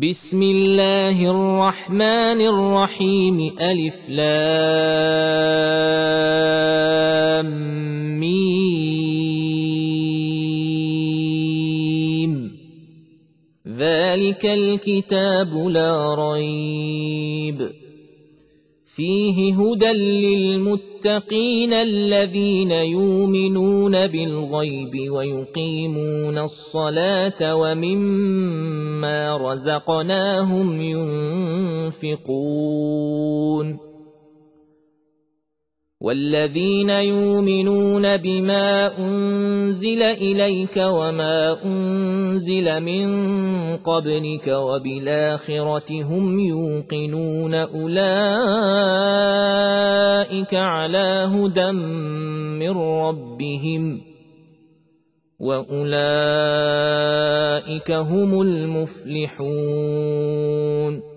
بسم الله الرحمن الرحيم ألف لام ميم ذلك الكتاب لا ريب فيه هدى للمتقين الذين يؤمنون بالغيب ويقيمون الصلاة ومما رزقناهم ينفقون والذين يؤمنون بما أنزل إليك وما أنزل من قبلك وبالآخرة هم يوقنون أولئك على هدى من ربهم وأولئك هم المفلحون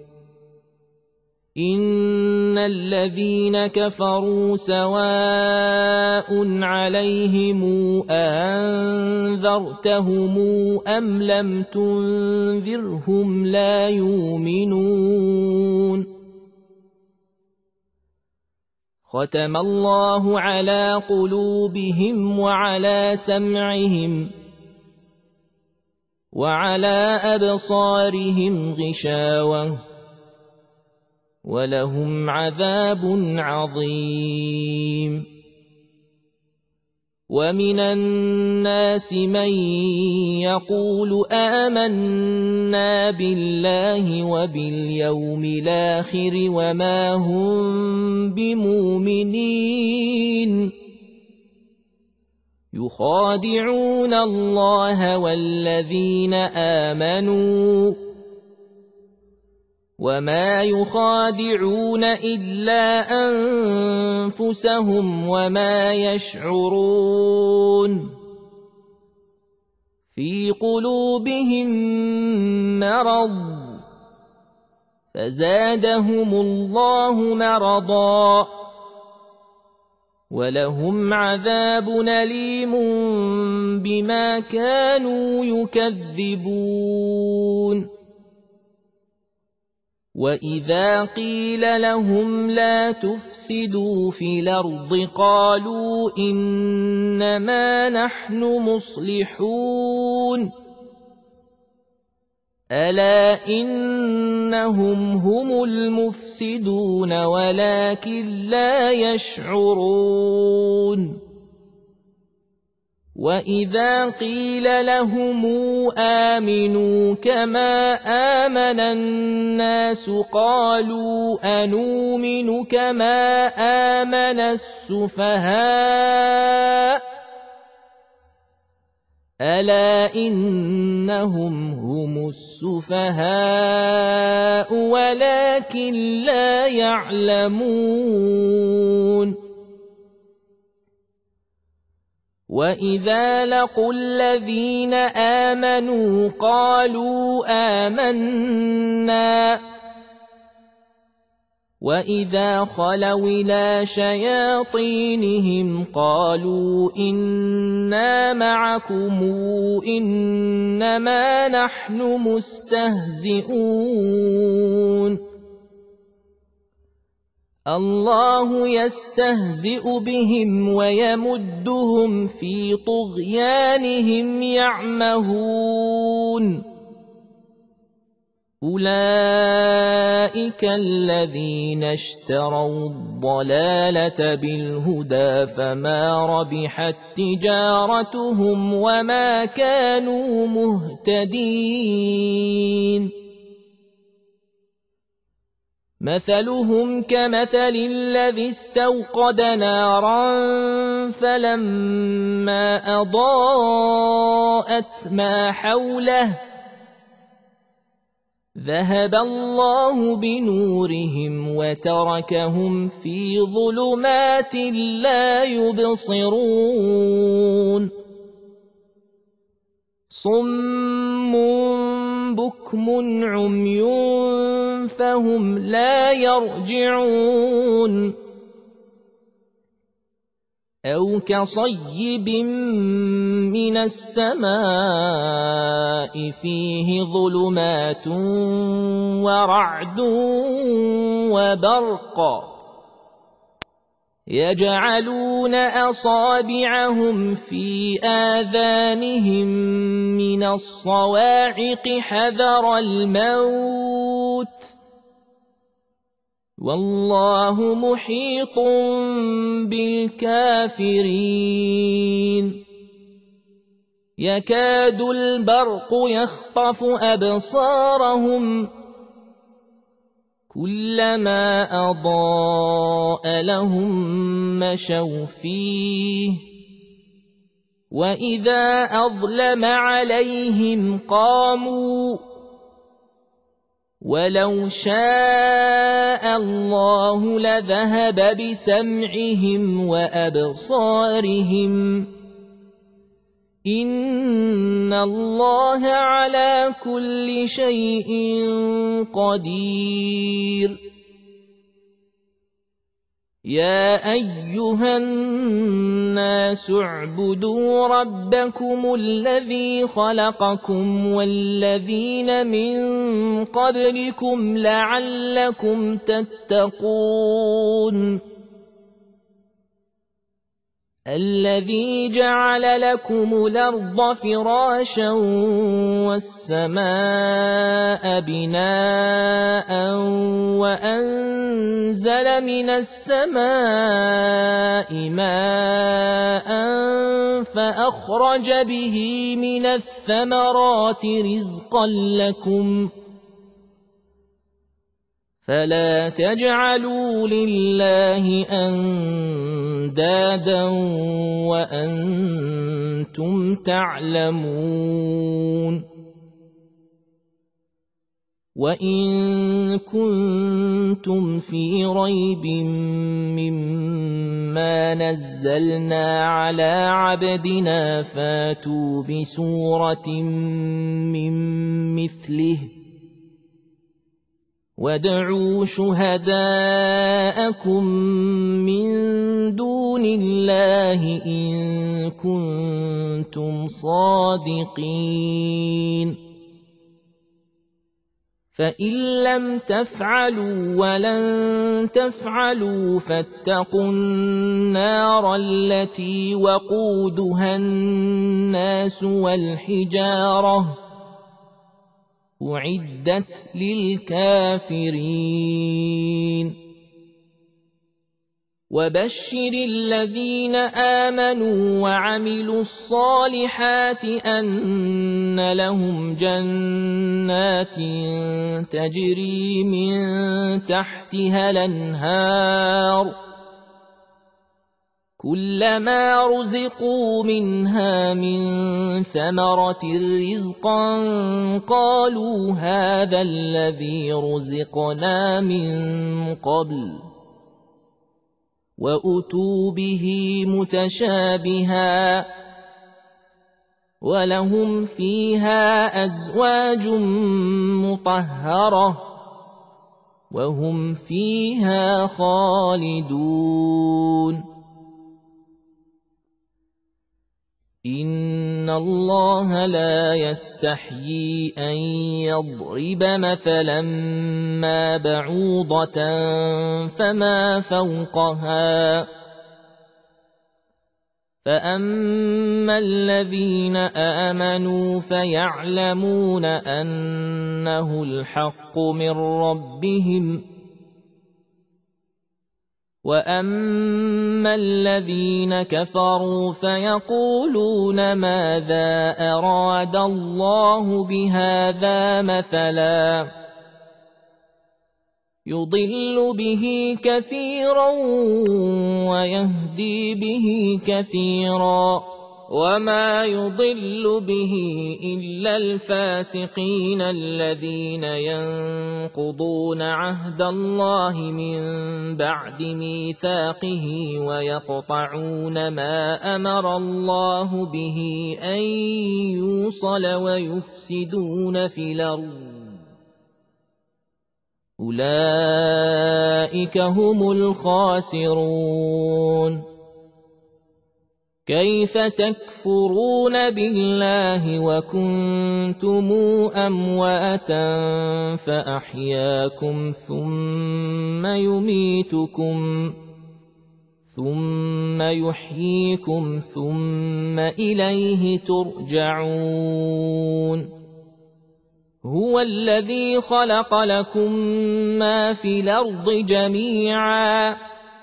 إن الذين كفروا سواء عليهم أنذرتهم أم لم تنذرهم لا يؤمنون ختم الله على قلوبهم وعلى سمعهم وعلى أبصارهم غشاوة ولهم عذاب عظيم ومن الناس من يقول آمنا بالله وباليوم الآخر وما هم بمؤمنين يخادعون الله والذين آمنوا وما يخادعون إلا أنفسهم وما يشعرون في قلوبهم مرض فزادهم الله مرضا ولهم عذاب أليم بما كانوا يكذبون وإذا قيل لهم لا تفسدوا في الأرض قالوا إنما نحن مصلحون ألا إنهم هم المفسدون ولكن لا يشعرون وإذا قيل لهم آمنوا كما آمن الناس قالوا أنؤمن كما آمن السفهاء ألا إنهم هم السفهاء ولكن لا يعلمون وإذا لقوا الذين آمنوا قالوا آمنا وإذا خلوا إلى شياطينهم قالوا إنا معكم إنما نحن مستهزئون الله يستهزئ بهم ويمدهم في طغيانهم يعمهون أولئك الذين اشتروا الضلالة بالهدى فما ربحت تجارتهم وما كانوا مهتدين مثلهم كمثل الذي استوقد نارا فلما أضاءت ما حوله ذهب الله بنورهم وتركهم في ظلمات لا يبصرون صم بكم عمي فهم لا يرجعون أو كصيب من السماء فيه ظلمات ورعد وبرق يجعلون أصابعهم في آذانهم من الصواعق حذر الموت والله محيط بالكافرين يكاد البرق يخطف أبصارهم كلما أضاء لهم مشوا فيه وإذا أظلم عليهم قاموا ولو شاء الله لذهب بسمعهم وأبصارهم إن الله على كل شيء قدير يا أيها الناس اعبدوا ربكم الذي خلقكم والذين من قبلكم لعلكم تتقون الذي جعل لكم الأرض فراشا والسماء بناء وأنزل من السماء ماء فأخرج به من الثمرات رزقا لكم فلا تجعلوا لله أندادا وأنتم تعلمون وإن كنتم في ريب مما نزلنا على عبدنا فاتوا بسورة من مثله وادعوا شهداءكم من دون الله إن كنتم صادقين فإن لم تفعلوا ولن تفعلوا فاتقوا النار التي وقودها الناس والحجارة أعدت للكافرين وبشر الذين آمنوا وعملوا الصالحات أن لهم جنات تجري من تحتها الأنهار كلما رزقوا منها من ثمرة رزقا قالوا هذا الذي رزقنا من قبل وأتوا به متشابها ولهم فيها أزواج مطهرة وهم فيها خالدون إن الله لا يستحيي أن يضرب مثلا ما بعوضة فما فوقها فأما الذين آمنوا فيعلمون أنه الحق من ربهم وأما الذين كفروا فيقولون ماذا أراد الله بهذا مثلا يضل به كثيرا ويهدي به كثيرا وما يضل به إلا الفاسقين الذين ينقضون عهد الله من بعد ميثاقه ويقطعون ما أمر الله به أن يوصل ويفسدون في الأرض أولئك هم الخاسرون كيف تكفرون بالله وكنتم أمواتا فأحياكم ثم يحييكم ثم إليه ترجعون هو الذي خلق لكم ما في الأرض جميعا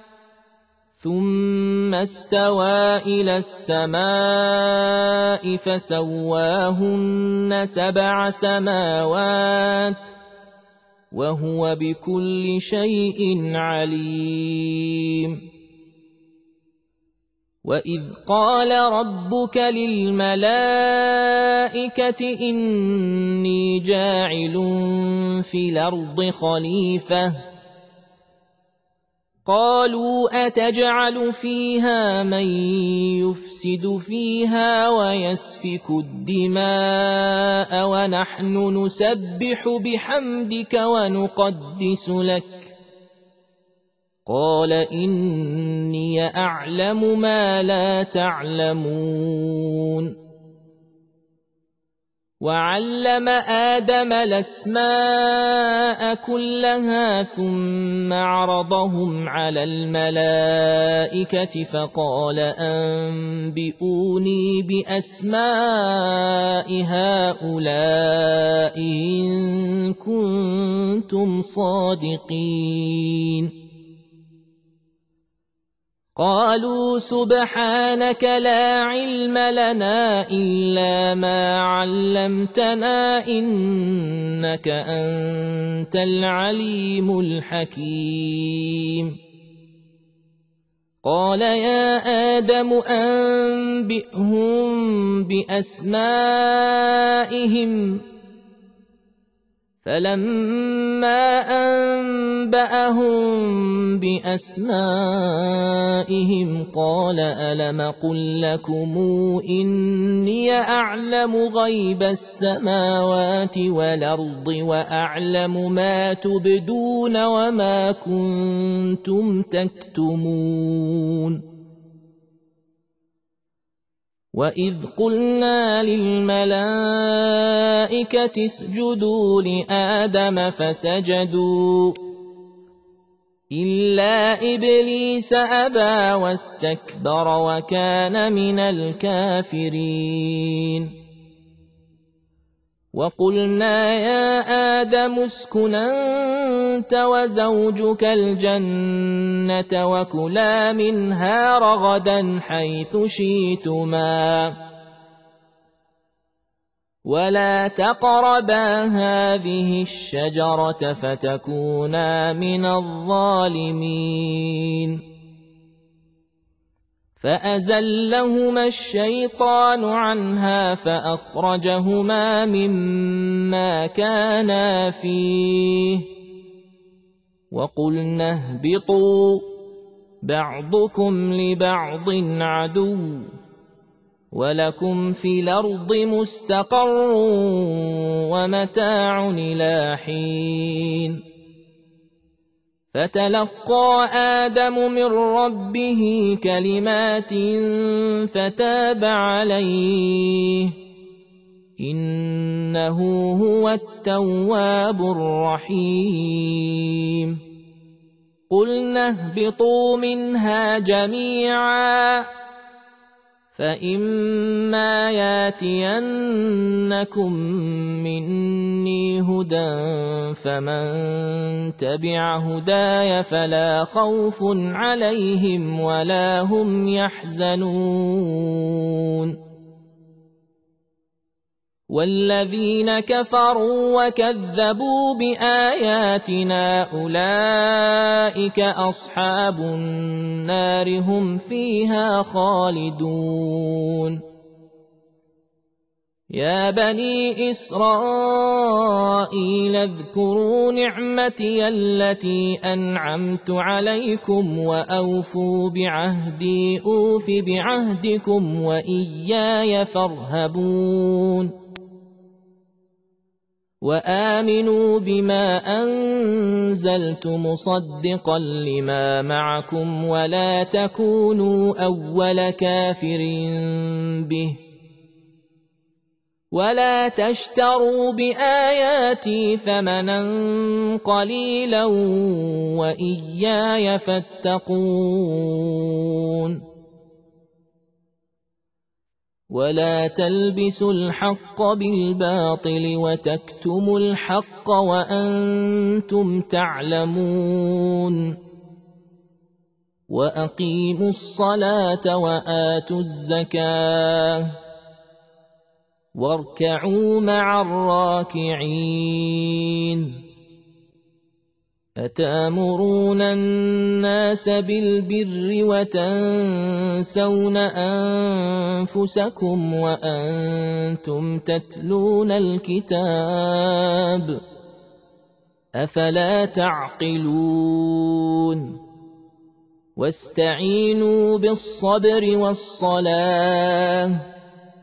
ثم استوى إلى السماء فسواهن 7 سماوات وهو بكل شيء عليم وإذ قال ربك للملائكة إني جاعل في الأرض خليفة قالوا أتجعل فيها من يفسد فيها ويسفك الدماء ونحن نسبح بحمدك ونقدس لك قال إني أعلم ما لا تعلمون وعلم آدم الأسماء كلها ثم عرضهم على الملائكة فقال أنبئوني بأسماء هؤلاء إن كنتم صادقين قالوا سبحانك لا علم لنا إلا ما علمتنا إنك أنت العليم الحكيم قال يا آدم أنبئهم بأسمائهم فلما أنبأهم بأسمائهم قال ألم قل لكم إني أعلم غيب السماوات والأرض وأعلم ما تبدون وما كنتم تكتمون وإذ قلنا للملائكة اسجدوا لآدم فسجدوا إلا إبليس أبى واستكبر وكان من الكافرين وقلنا يا آدم اسكن أنت وزوجك الجنة وكلا منها رغدا حيث شئتما ولا تقربا هذه الشجرة فتكونا من الظالمين فأزلهما الشيطان عنها فأخرجهما مما كانا فيه وقلنا اهبطوا بعضكم لبعض عدو ولكم في الأرض مستقر ومتاع إلى حين فتلقى آدم من ربه كلمات فتاب عليه إنه هو التواب الرحيم قلنا اهبطوا منها جميعا فإما ياتينكم مني هدى فمن تبع هداي فلا خوف عليهم ولا هم يحزنون والذين كفروا وكذبوا بآياتنا أولئك أصحاب النار هم فيها خالدون يا بني إسرائيل اذكروا نعمتي التي أنعمت عليكم وأوفوا بعهدي أوف بعهدكم وإياي فارهبون وآمنوا بما أنزلت مصدقا لما معكم ولا تكونوا أول كافر به ولا تشتروا بآياتي ثمنا قليلا وإياي فاتقون ولا تلبسوا الحق بالباطل وتكتموا الحق وأنتم تعلمون وأقيموا الصلاة وآتوا الزكاة واركعوا مع الراكعين أتامرون الناس بالبر وتنسون أنفسكم وأنتم تتلون الكتاب أفلا تعقلون واستعينوا بالصبر والصلاة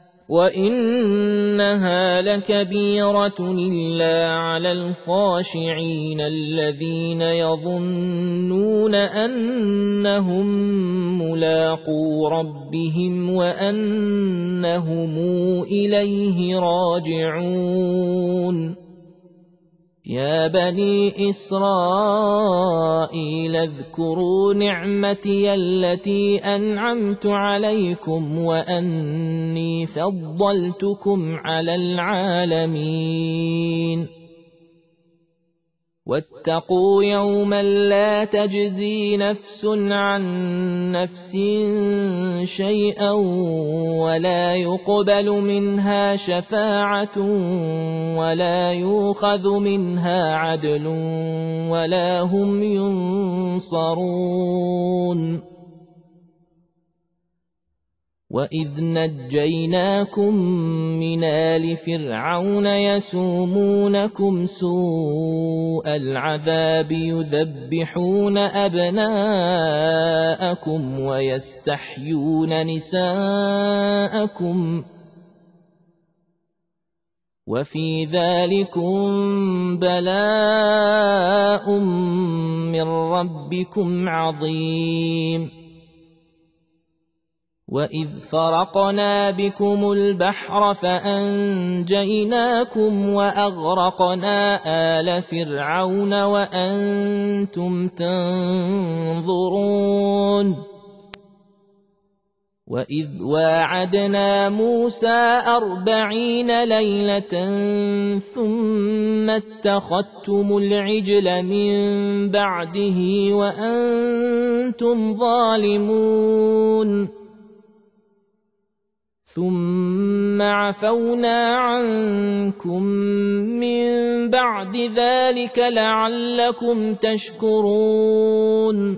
وإنها لكبيرة إلا على الخاشعين الذين يظنون أنهم ملاقو ربهم وأنهم إليه راجعون يا بني إسرائيل اذكروا نعمتي التي أنعمت عليكم وأني فضلتكم على العالمين واتقوا يوما لا تجزي نفس عن نفس شيئا ولا يقبل منها شفاعة ولا يؤخذ منها عدل ولا هم ينصرون وإذ نجيناكم من آل فرعون يسومونكم سوء العذاب يذبحون أبناءكم ويستحيون نساءكم وفي ذلكم بلاء من ربكم عظيم وإذ فرقنا بكم البحر فأنجيناكم وأغرقنا آل فرعون وأنتم تنظرون وإذ واعدنا موسى 40 ليلة ثم اتخذتم العجل من بعده وأنتم ظالمون ثم عفونا عنكم من بعد ذلك لعلكم تشكرون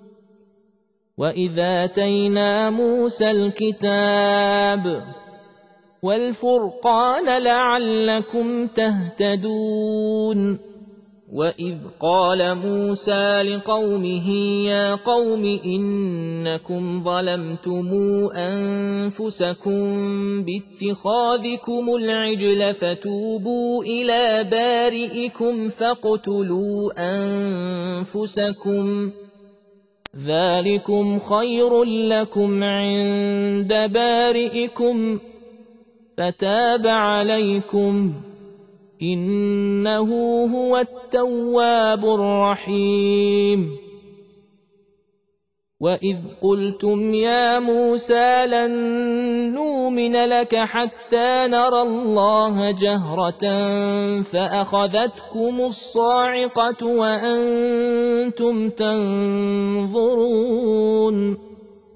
وإذ آتينا موسى الكتاب والفرقان لعلكم تهتدون وإذ قال موسى لقومه يا قوم إنكم ظلمتم أنفسكم باتخاذكم العجل فتوبوا إلى بارئكم فاقتلوا أنفسكم ذلكم خير لكم عند بارئكم فتاب عليكم إنه هو التواب الرحيم وإذ قلتم يا موسى لن نؤمن لك حتى نرى الله جهرة فأخذتكم الصاعقة وأنتم تنظرون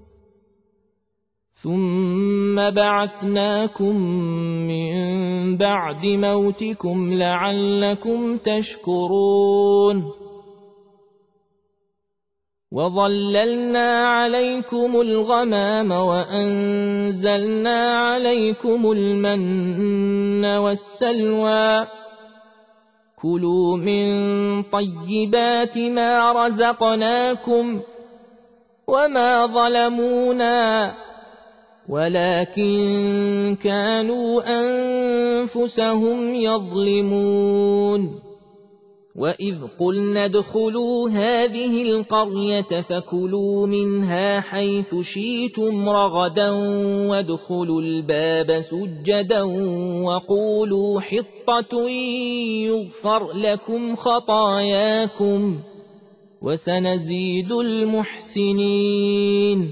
ثم بعثناكم من بعد موتكم لعلكم تشكرون وظللنا عليكم الغمام وأنزلنا عليكم المن والسلوى كلوا من طيبات ما رزقناكم وما ظلمونا ولكن كانوا أنفسهم يظلمون. وإذ قلنا ادخلوا هذه القرية فكلوا منها حيث شئتم رغدا وادخلوا الباب سجدا وقولوا حطة يغفر لكم خطاياكم وسنزيد المحسنين.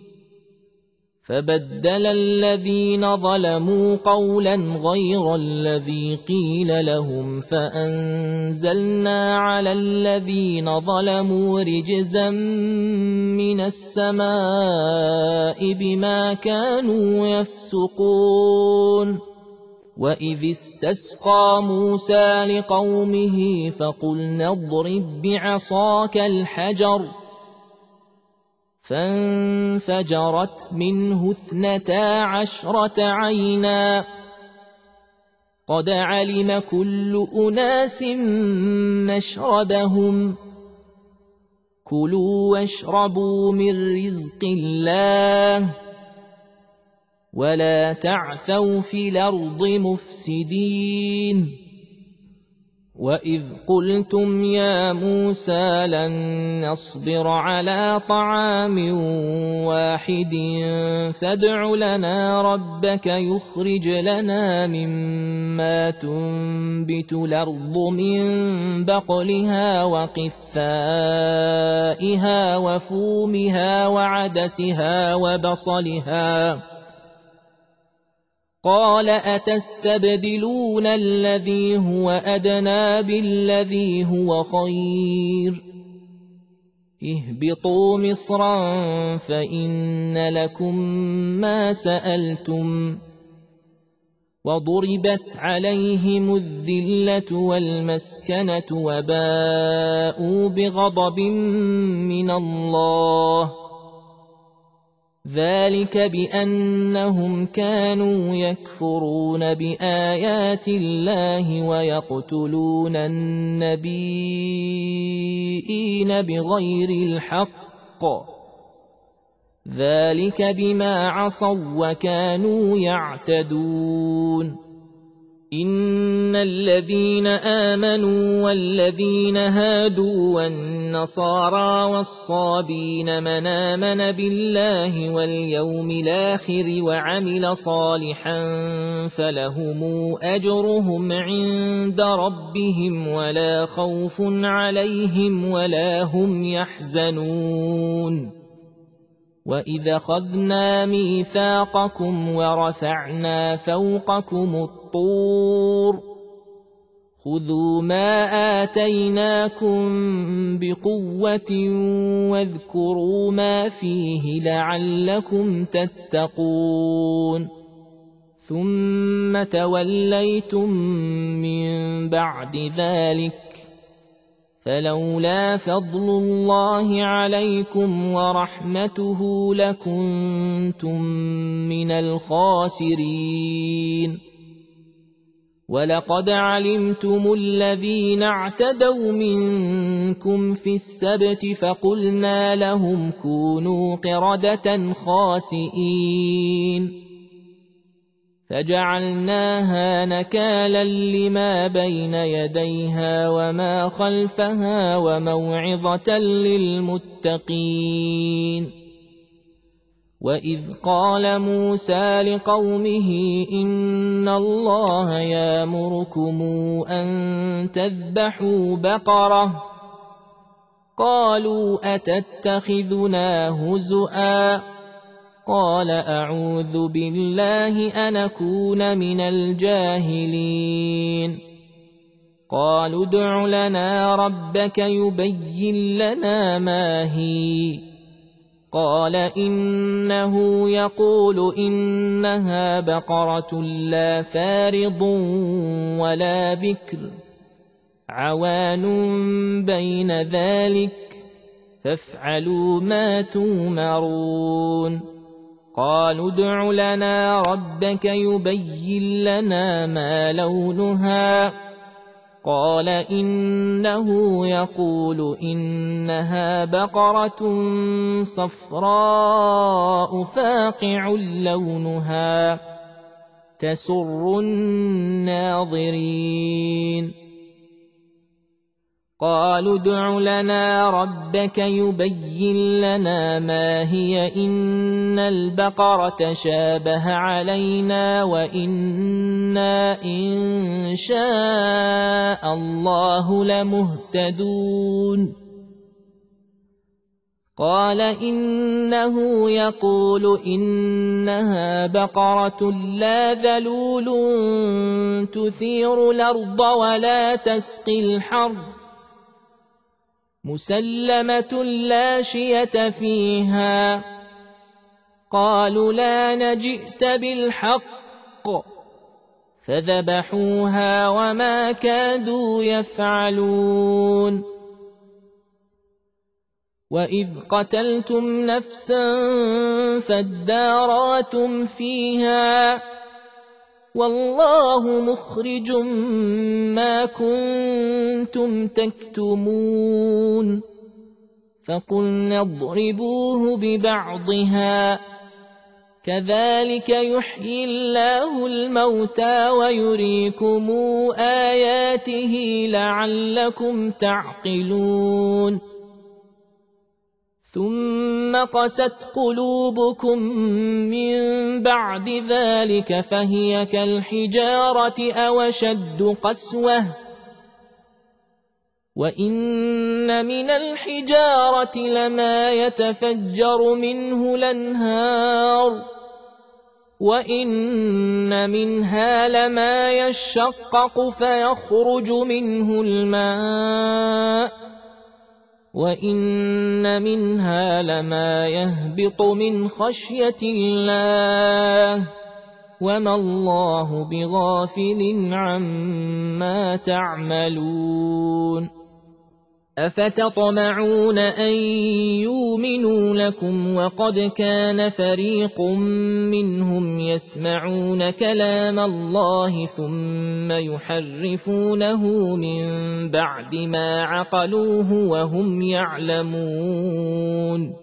فبدل الذين ظلموا قولا غير الذي قيل لهم فأنزلنا على الذين ظلموا رجزا من السماء بما كانوا يفسقون. وإذ استسقى موسى لقومه فقلنا اضرب بعصاك الحجر فانفجرت منه 12 عينا قد علم كل أناس مشربهم كلوا واشربوا من رزق الله ولا تعثوا في الأرض مفسدين. وإذ قلتم يا موسى لن نصبر على طعام واحد فادع لنا ربك يخرج لنا مما تنبت الأرض من بقلها وقثائها وفومها وعدسها وبصلها قال أتستبدلون الذي هو أدنى بالذي هو خير اهبطوا مصرا فإن لكم ما سألتم وضربت عليهم الذلة والمسكنة وباءوا بغضب من الله ذلك بأنهم كانوا يكفرون بآيات الله ويقتلون النبيين بغير الحق ذلك بما عصوا وكانوا يعتدون. إن الذين آمنوا والذين هادوا والنصارى والصابين من آمن بالله واليوم الآخر وعمل صالحا فلهم أجرهم عند ربهم ولا خوف عليهم ولا هم يحزنون. وإذا أخذنا ميثاقكم ورفعنا فوقكم الطور خذوا ما آتيناكم بقوة واذكروا ما فيه لعلكم تتقون. ثم توليتم من بعد ذلك فلولا فضل الله عليكم ورحمته لكنتم من الخاسرين. ولقد علمتم الذين اعتدوا منكم في السبت فقلنا لهم كونوا قردة خاسئين فجعلناها نكالا لما بين يديها وما خلفها وموعظة للمتقين. وإذ قال موسى لقومه إن الله يأمركم أن تذبحوا بقرة قالوا أتتخذنا هزؤا قال أعوذ بالله أن أكون من الجاهلين. قالوا ادع لنا ربك يبين لنا ما هي قال إنه يقول إنها بقرة لا فارض ولا بكر عوان بين ذلك فافعلوا ما تومرون. قالوا ادع لنا ربك يبين لنا ما لونها قال إنه يقول إنها بقرة صفراء فاقع لونها تسر الناظرين قالوا ادع لنا ربك يبين لنا ما هي إن البقرة شابه علينا وإنا إن شاء الله لمهتدون قال إنه يقول إنها بقرة لا ذلول تثير الأرض ولا تسقي الحرث مسلمة لا شية فيها قالوا لا نجئت بالحق فذبحوها وما كادوا يفعلون وإذ قتلتم نفسا فادارأتم فيها والله مخرج ما كنتم تكتمون فقلنا اضربوه ببعضها كذلك يحيي الله الموتى ويريكم آياته لعلكم تعقلون ثم قست قلوبكم من بعد ذلك فهي كالحجارة أو أشد قسوة وإن من الحجارة لما يتفجر منه الأنهار وإن منها لما يشقق فيخرج منه الماء وإن منها لما يهبط من خشية الله وما الله بغافل عما تعملون أفتطمعون أن يؤمنوا لكم وقد كان فريق منهم يسمعون كلام الله ثم يحرفونه من بعد ما عقلوه وهم يعلمون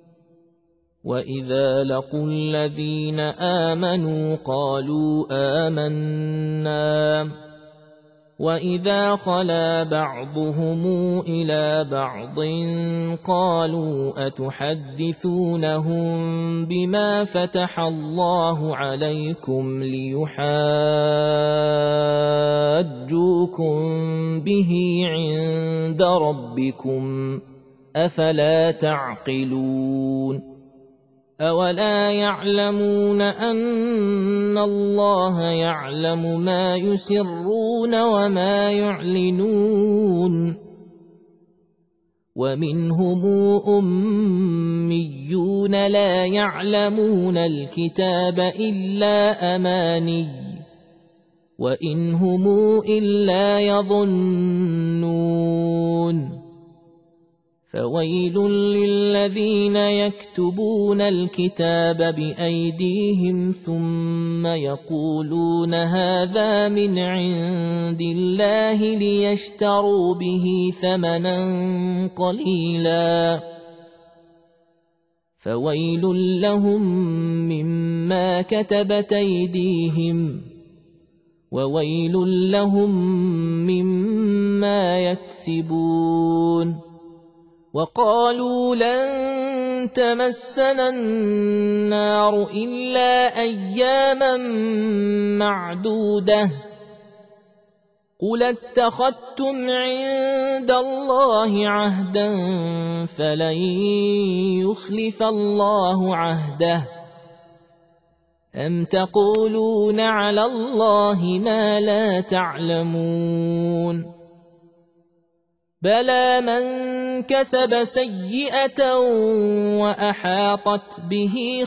وإذا لقوا الذين آمنوا قالوا آمنا وإذا خلا بعضهم إلى بعض قالوا أتحدثونهم بما فتح الله عليكم ليحاجوكم به عند ربكم أفلا تعقلون أولا يعلمون أن الله يعلم ما يسرون وما يعلنون ومنهم أميون لا يعلمون الكتاب إلا أماني وإن هم إلا يظنون فويل للذين يكتبون الكتاب بأيديهم ثم يقولون هذا من عند الله ليشتروا به ثمنا قليلا فويل لهم مما كتبت أيديهم وويل لهم مما يكسبون وقالوا لن تمسنا النار إلا أياما معدودة قل اتخذتم عند الله عهدا فلن يخلف الله عهده أم تقولون على الله ما لا تعلمون بلى من كسب سيئة وأحاطت به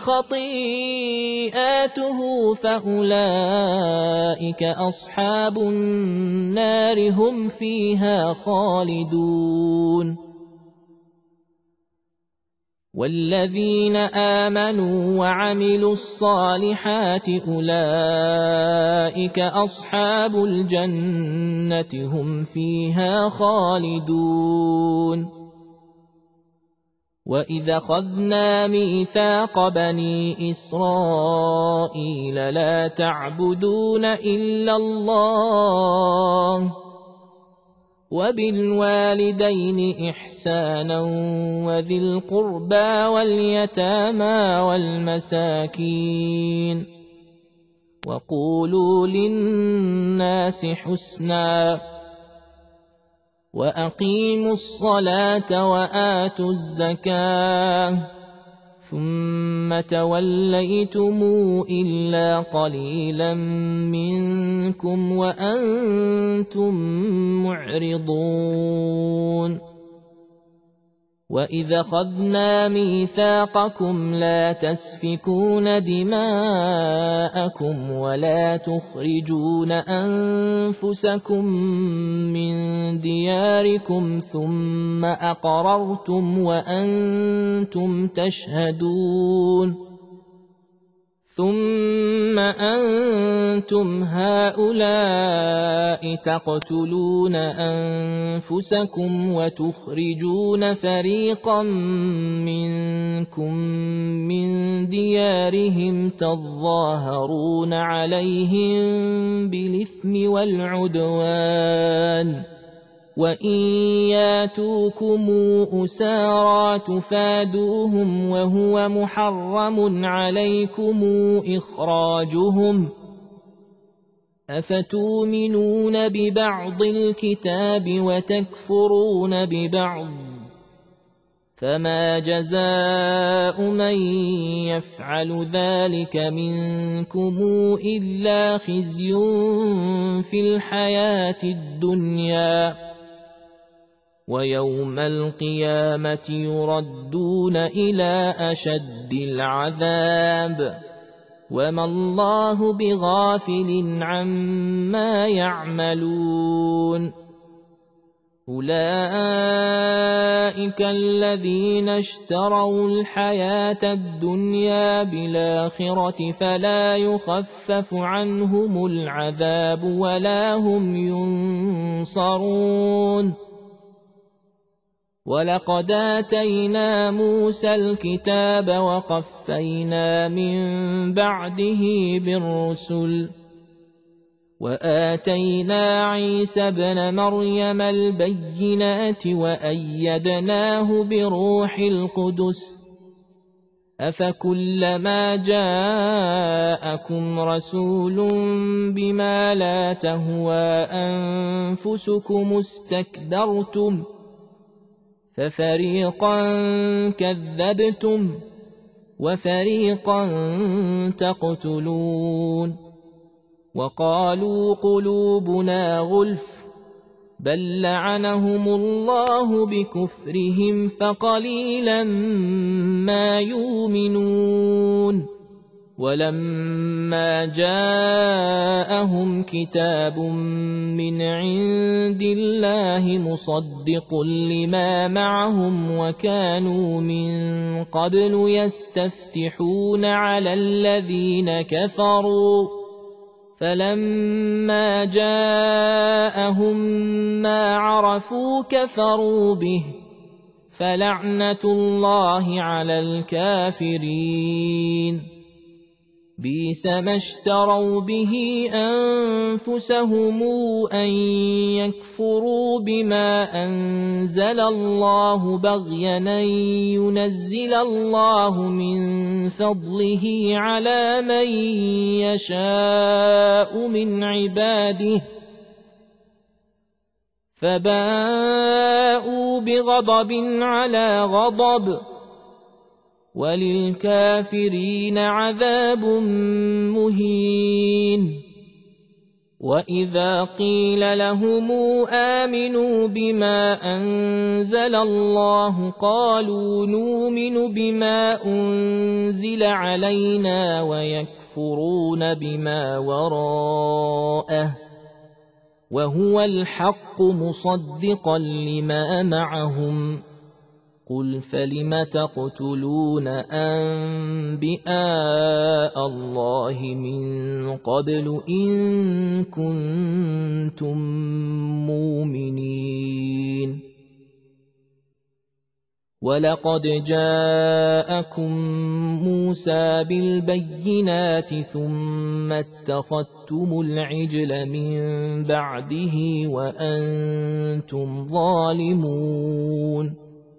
خطيئاته فأولئك أصحاب النار هم فيها خالدون والذين آمنوا وعملوا الصالحات أولئك أصحاب الجنة هم فيها خالدون. وإذا أخذنا ميثاق بني إسرائيل لا تعبدون إلا الله وبالوالدين إحسانا وذي القربى واليتامى والمساكين وقولوا للناس حسنا وأقيموا الصلاة وآتوا الزكاة ثم توليتم إلا قليلا منكم وأنتم معرضون. وإذا أخذنا ميثاقكم لا تسفكون دماءكم ولا تخرجون أنفسكم من دياركم ثم أقررتم وأنتم تشهدون. ثم أنتم هؤلاء تقتلون أنفسكم وتخرجون فريقا منكم من ديارهم تظاهرون عليهم بالإثم والعدوان وإن ياتوكم أسارى تفادوهم وهو محرم عليكم إخراجهم أفتؤمنون ببعض الكتاب وتكفرون ببعض فما جزاء من يفعل ذلك منكم إلا خزي في الحياة الدنيا ويوم القيامة يردون إلى أشد العذاب وما الله بغافل عما يعملون. أولئك الذين اشتروا الحياة الدنيا بالآخرة فلا يخفف عنهم العذاب ولا هم ينصرون. ولقد آتينا موسى الكتاب وقفينا من بعده بالرسل وآتينا عيسى ابن مريم البينات وأيدناه بروح القدس أفكلما جاءكم رسول بما لا تهوى أنفسكم استكبرتم ففريقا كذبتم وفريقا تقتلون. وقالوا قلوبنا غلف بل لعنهم الله بكفرهم فقليلا ما يؤمنون. ولما جاءهم كتاب من عند الله مصدق لما معهم وكانوا من قبل يستفتحون على الذين كفروا فلما جاءهم ما عرفوا كفروا به فلعنة الله على الكافرين. بئس ما اشتروا به أنفسهم أن يكفروا بما أنزل الله بغيا أن ينزل الله من فضله على من يشاء من عباده فباءوا بغضب على غضب وللكافرين عذاب مهين. وإذا قيل لهم آمنوا بما أنزل الله قالوا نؤمن بما أنزل علينا ويكفرون بما وراءه وهو الحق مصدقا لما معهم قل فلم تقتلون أنبياء الله من قبل إن كنتم مؤمنين ولقد جاءكم موسى بالبينات ثم اتخذتم العجل من بعده وأنتم ظالمون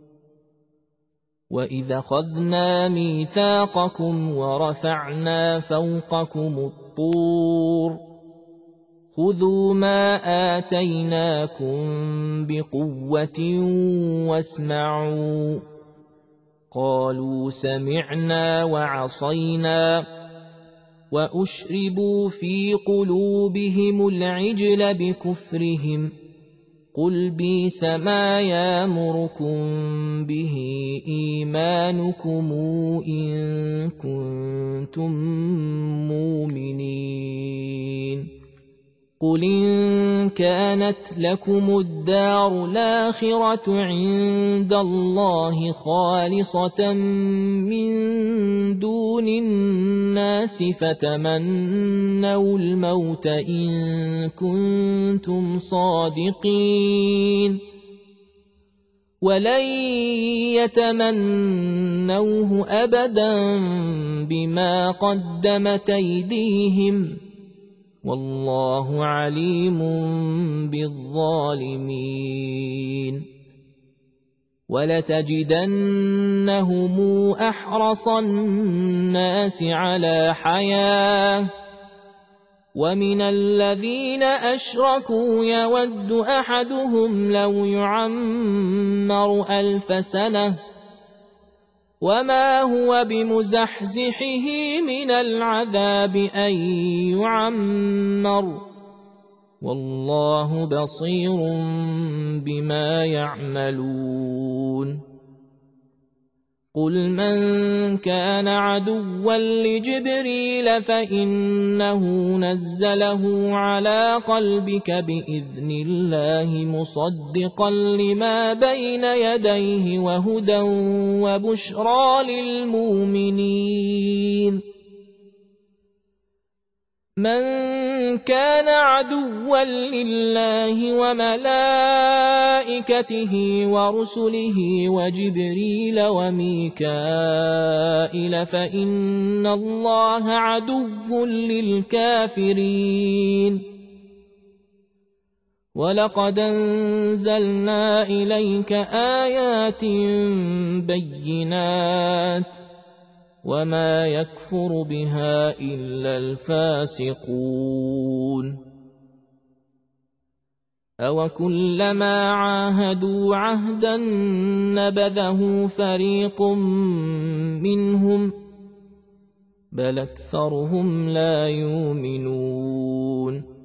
وإذ أخذنا ميثاقكم ورفعنا فوقكم الطور خذوا ما آتيناكم بقوة واسمعوا قالوا سمعنا وعصينا وأشربوا في قلوبهم العجل بكفرهم قل بئس ما يأمركم به إيمانكم إن كنتم مؤمنين قل إن كانت لكم الدار الآخرة عند الله خالصة من دون الناس فتمنوا الموت إن كنتم صادقين ولن يتمنوه أبدا بما قدمت أيديهم والله عليم بالظالمين ولتجدنهم أحرص الناس على حياة ومن الذين أشركوا يود أحدهم لو يعمر 1000 سنة وما هو بمزحزحه من العذاب أن يعمر والله بصير بما يعملون قل من كان عدوا لجبريل فإنه نزله على قلبك بإذن الله مصدقا لما بين يديه وهدى وبشرى للمؤمنين من كان عدوا لله وملائكته ورسله وجبريل وميكائيل فإن الله عدو للكافرين ولقد أنزلنا إليك آيات بينات وما يكفر بها إلا الفاسقون أوكلما عاهدوا عهدا نبذه فريق منهم بل أكثرهم لا يؤمنون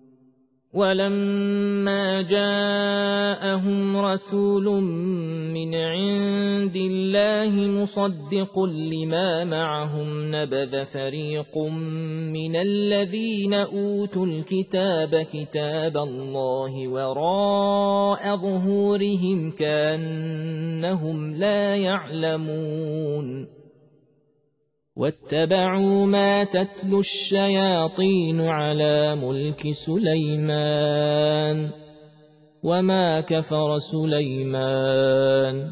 ولما جاءهم رسول من عند الله مصدق لما معهم نبذ فريق من الذين أوتوا الكتاب كتاب الله وراء ظهورهم كأنهم لا يعلمون واتبعوا ما تتلو الشياطين على ملك سليمان وما كفر سليمان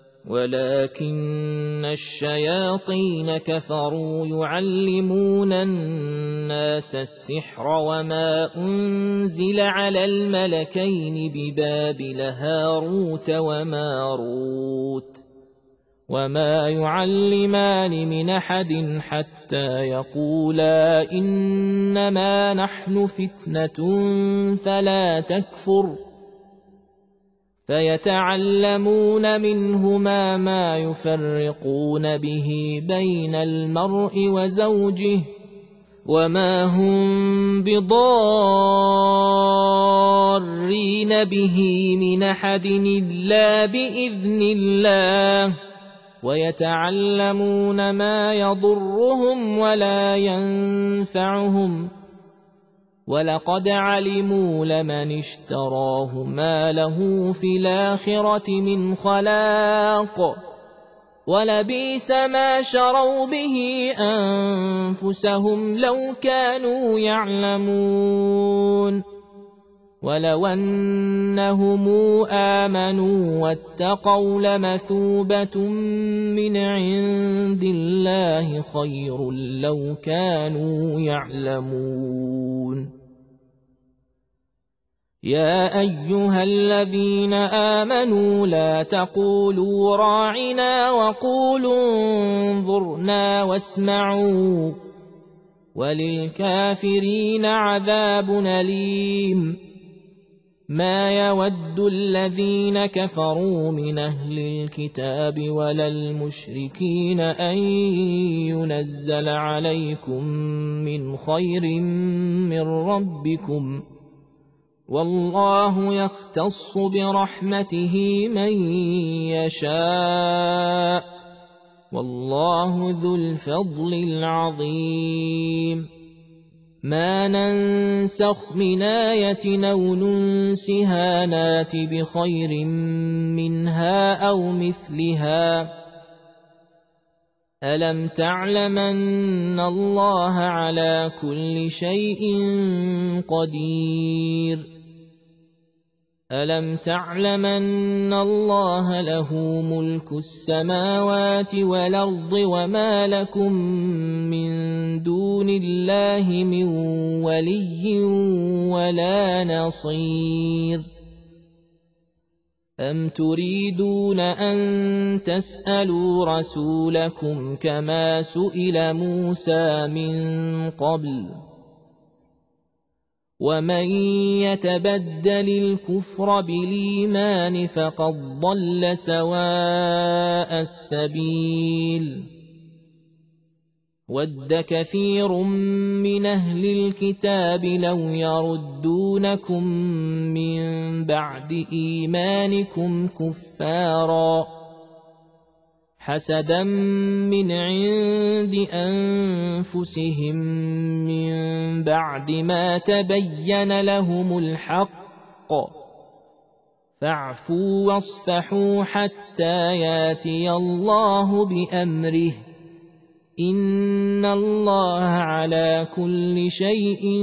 ولكن الشياطين كفروا يعلمون الناس السحر وما أنزل على الملكين ببابل هاروت وماروت وما يعلمان من أحد حتى يقولا إنما نحن فتنة فلا تكفر فيتعلمون منهما ما يفرقون به بين المرء وزوجه وما هم بضارين به من أحد إلا بإذن الله ويتعلمون ما يضرهم ولا ينفعهم ولقد علموا لمن اشتراه ما له في الآخرة من خلاق ولبئس ما شروا به أنفسهم لو كانوا يعلمون ولو أنهم آمنوا واتقوا لمثوبة من عند الله خير لو كانوا يعلمون يا أيها الذين آمنوا لا تقولوا راعنا وقولوا انظرنا واسمعوا وللكافرين عذاب أليم ما يود الذين كفروا من أهل الكتاب ولا المشركين أن ينزل عليكم من خير من ربكم والله يختص برحمته من يشاء والله ذو الفضل العظيم ما ننسخ من آية أو ننسها نات بخير منها أو مثلها ألم تعلم أن الله على كل شيء قدير ألم تعلم أن الله له ملك السماوات والأرض وما لكم من دون الله من ولي ولا نصير أم تريدون أن تسألوا رسولكم كما سئل موسى من قبل ومن يتبدل الكفر بالإيمان فقد ضل سواء السبيل ود كثير من أهل الكتاب لو يردونكم من بعد إيمانكم كفارا حسدا من عند أنفسهم من بعد ما تبين لهم الحق فاعفوا واصفحوا حتى ياتي الله بأمره إن الله على كل شيء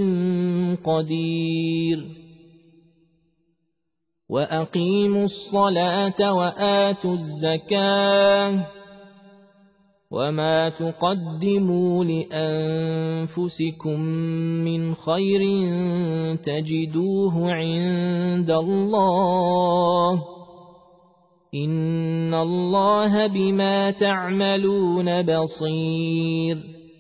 قدير وأقيموا الصلاة وآتوا الزكاة وما تقدموا لأنفسكم من خير تجدوه عند الله إن الله بما تعملون بصير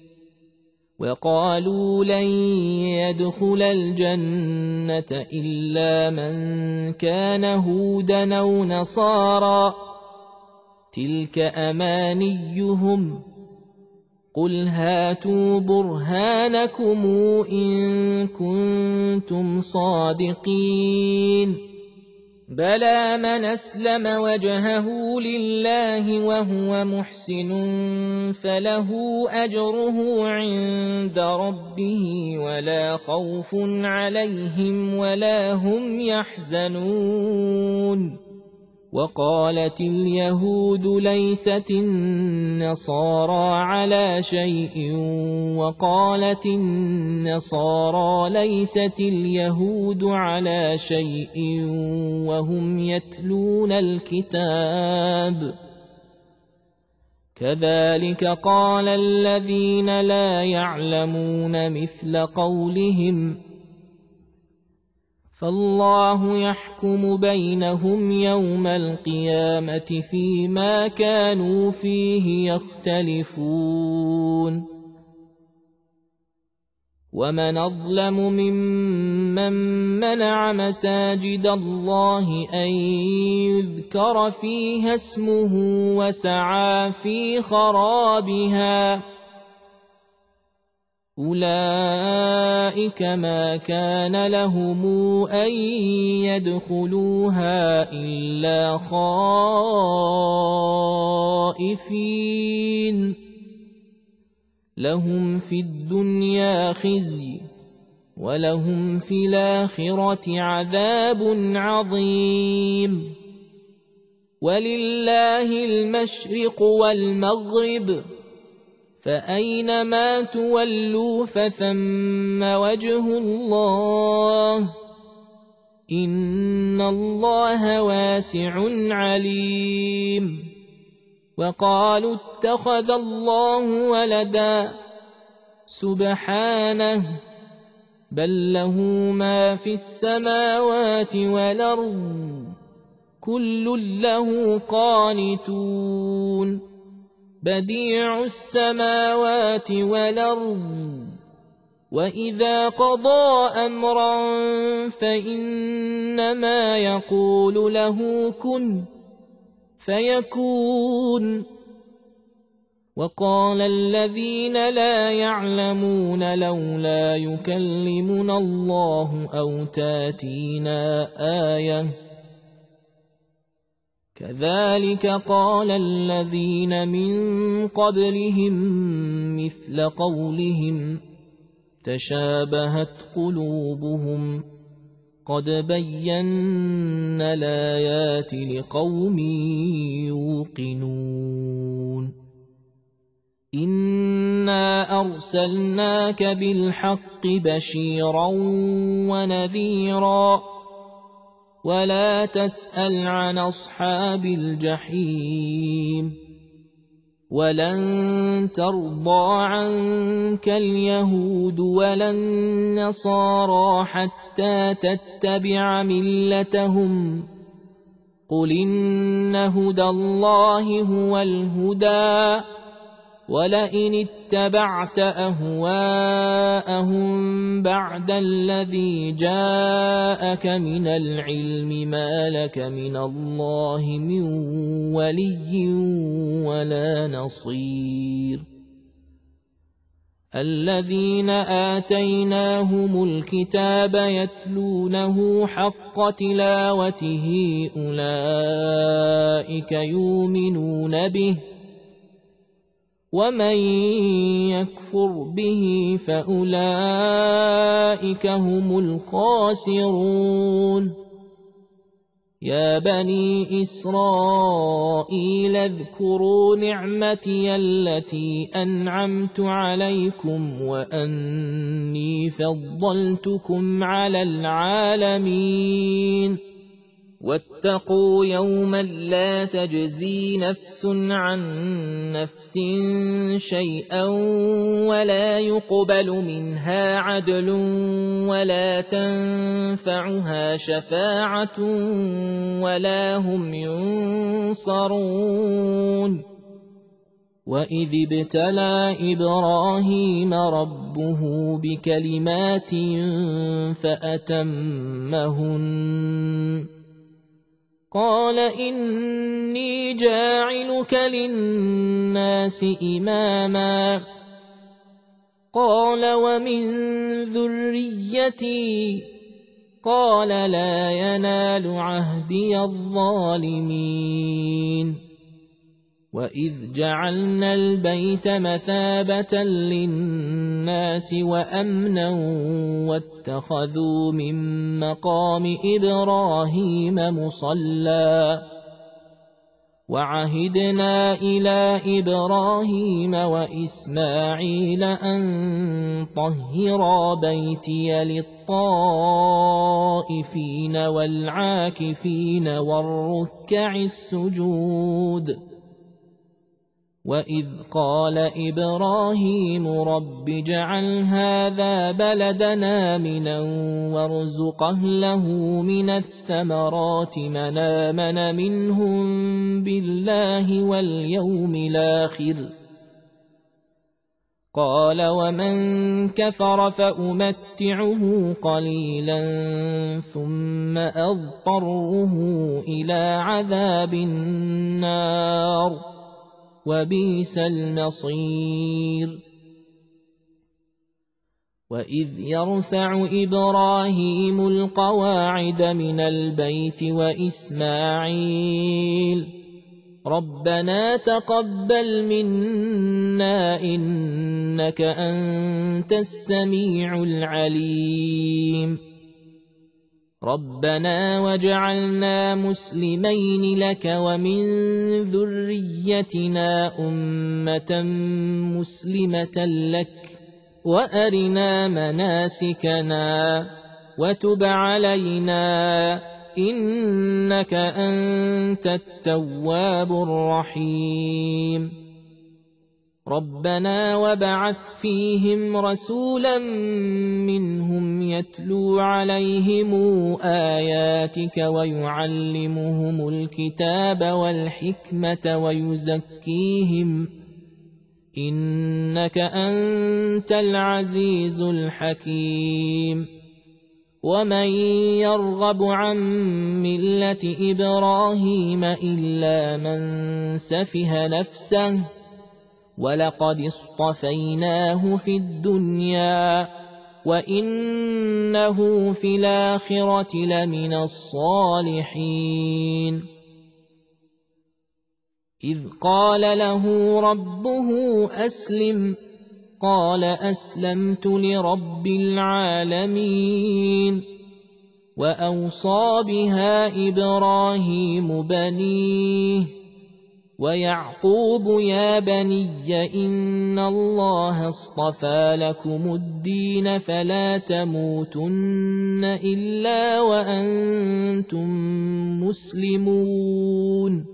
وقالوا لن يدخل الجنة إلا من كان هودا أو نصارى تلك أمانيهم قل هاتوا برهانكم إن كنتم صادقين بلى من أسلم وجهه لله وهو محسن فله أجره عند ربه ولا خوف عليهم ولا هم يحزنون وقالت اليهود ليست النصارى على شيء وقالت النصارى ليست اليهود على شيء وهم يتلون الكتاب كذلك قال الذين لا يعلمون مثل قولهم فالله يحكم بينهم يوم القيامة فيما كانوا فيه يختلفون ومن أظلم ممن منع مساجد الله أن يذكر فيها اسمه وسعى في خرابها أولئك ما كان لهم أن يدخلوها إلا خائفين لهم في الدنيا خزي ولهم في الآخرة عذاب عظيم. ولله المشرق والمغرب، فأينما تولوا فثم وجه الله، إن الله واسع عليم. وقالوا اتخذ الله ولدا، سبحانه، بل له ما في السماوات والأرض، كل له قانتون. بديع السماوات والأرض، وإذا قضى أمرا فإنما يقول له كن فيكون. وقال الذين لا يعلمون لولا يكلمنا الله أو تاتينا آية، كذلك قال الذين من قبلهم مثل قولهم تشابهت قلوبهم، قد بينا الآيات لقوم يوقنون. إنا أرسلناك بالحق بشيرا ونذيرا، ولا تسأل عن أصحاب الجحيم. ولن ترضى عنك اليهود ولا النصارى حتى تتبع ملتهم، قل إن هدى الله هو الهدى، ولئن اتبعت أهواءهم بعد الذي جاءك من العلم ما لك من الله من ولي ولا نصير. الذين آتيناهم الكتاب يتلونه حق تلاوته أولئك يؤمنون به، ومن يكفر به فأولئك هم الخاسرون. يا بني إسرائيل اذكروا نعمتي التي أنعمت عليكم وأني فضلتكم على العالمين. واتقوا يوما لا تجزي نفس عن نفس شيئا ولا يقبل منها عدل ولا تنفعها شفاعة ولا هم ينصرون. وإذ ابتلى إبراهيم ربه بكلمات فأتمهن، قال إني جاعلك للناس إماما، قال ومن ذريتي، قال لا ينال عهدي الظالمين. وإذ جعلنا البيت مثابة للناس وأمنا واتخذوا من مقام إبراهيم مصلى، وعهدنا إلى إبراهيم وإسماعيل أن طهرا بيتي للطائفين والعاكفين والركع السجود. وإذ قال إبراهيم رب اجعل هذا بلدنا آمنا وارزق أهله من الثمرات من آمن منهم بالله واليوم الآخر، قال ومن كفر فأمتعه قليلا ثم أضطره إلى عذاب النار وبئس المصير. وإذ يرفع إبراهيم القواعد من البيت وإسماعيل، ربنا تقبل منا إنك أنت السميع العليم ربنا واجعلنا مسلمين لك ومن ذريتنا أمة مسلمة لك وأرنا مناسكنا وتب علينا إنك أنت التواب الرحيم ربنا وابعث فيهم رسولا منهم يتلو عليهم آياتك ويعلمهم الكتاب والحكمة ويزكيهم إنك أنت العزيز الحكيم ومن يرغب عن ملة إبراهيم إلا من سفه نفسه ولقد اصطفيناه في الدنيا وإنه في الآخرة لمن الصالحين إذ قال له ربه أسلم قال أسلمت لرب العالمين وأوصى بها إبراهيم بنيه ويعقوب يا بني إن الله اصطفى لكم الدين فلا تموتن إلا وأنتم مسلمون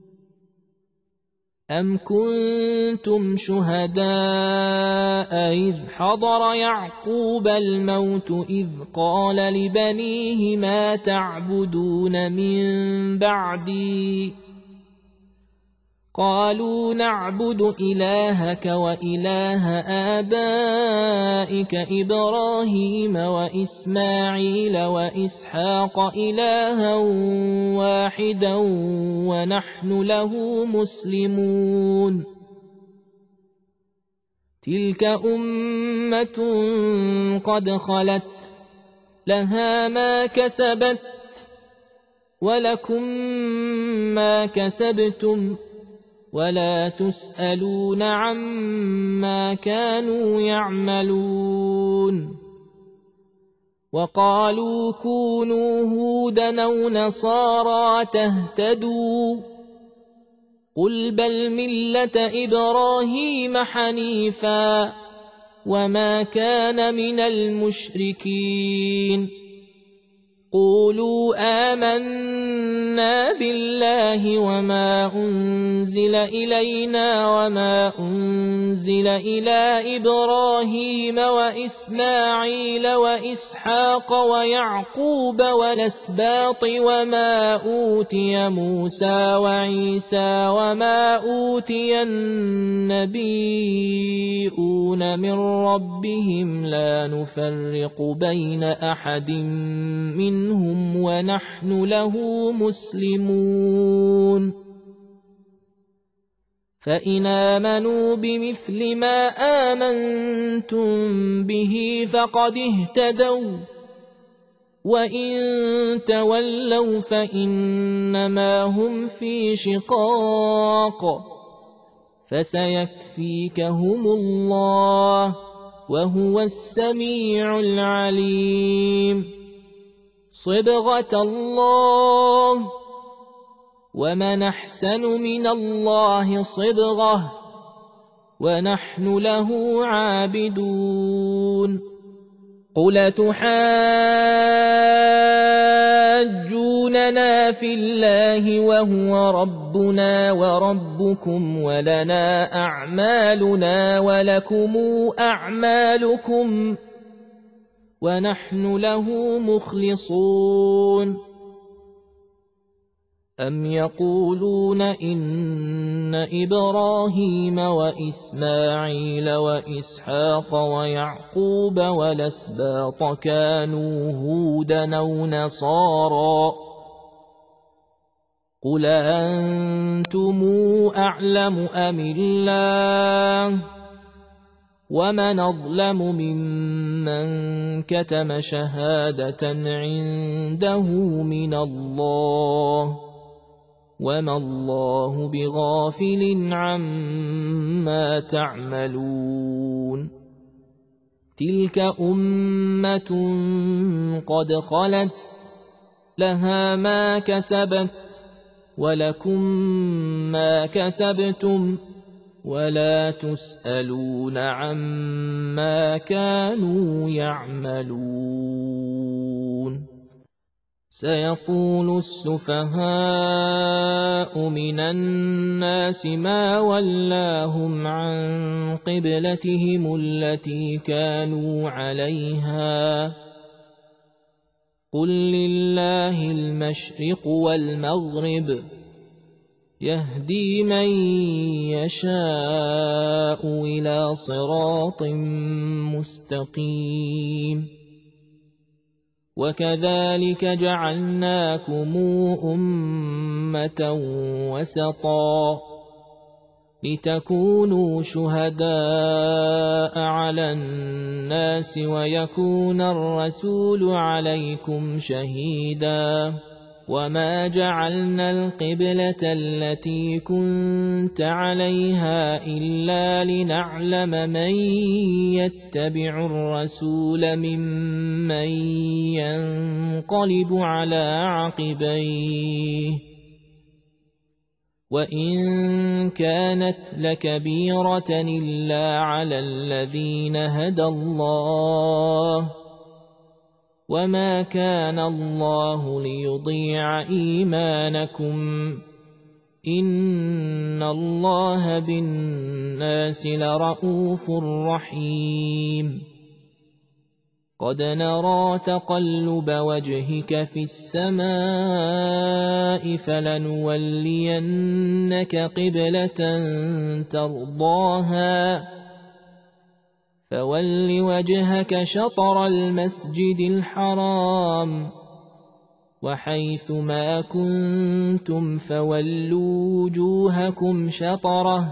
أم كنتم شهداء إذ حضر يعقوب الموت إذ قال لبنيه ما تعبدون من بعدي قالوا نعبد إلهك وإله آبائك إبراهيم وإسماعيل وإسحاق إلها واحدا ونحن له مسلمون تلك أمة قد خلت لها ما كسبت ولكم ما كسبتم ولا تسألون عما كانوا يعملون وقالوا كونوا هودا أو نصارى تهتدوا قل بل ملة إبراهيم حنيفا وما كان من المشركين قولوا آمنا بالله وما أنزل إلينا وما أنزل إلى إبراهيم وإسماعيل وإسحاق ويعقوب والأسباط وما أوتي موسى وعيسى وما أوتي النبيون من ربهم لا نفرق بين أحد منهم ونحن له مسلمون فإن آمنوا بمثل ما آمنتم به فقد اهتدوا وإن تولوا فإنما هم في شقاق فسيكفيكهم الله وهو السميع العليم صبغة الله ومن أحسن من الله صبغة ونحن له عابدون قل تحاجوننا في الله وهو ربنا وربكم ولنا أعمالنا ولكم أعمالكم ونحن له مخلصون أم يقولون إن إبراهيم وإسماعيل وإسحاق ويعقوب والأسباط كانوا هودا أو نصارى قل أنتم أعلم أم الله ومن أظلم ممن كتم شهادة عنده من الله وما الله بغافل عما تعملون تلك أمة قد خلت لها ما كسبت ولكم ما كسبتم ولا تسألون عما كانوا يعملون سيقول السفهاء من الناس ما ولاهم عن قبلتهم التي كانوا عليها قل لله المشرق والمغرب يهدي من يشاء إلى صراط مستقيم وكذلك جعلناكم أمة وسطا لتكونوا شهداء على الناس ويكون الرسول عليكم شهيدا وما جعلنا القبلة التي كنت عليها إلا لنعلم من يتبع الرسول ممن ينقلب على عقبيه وإن كانت لكبيرة إلا على الذين هدى الله وما كان الله ليضيع إيمانكم إن الله بالناس لرءوف رحيم قد نرى تقلب وجهك في السماء فلنولينك قبلة ترضاها فول وجهك شطر المسجد الحرام وحيث ما كنتم فولوا وجوهكم شطره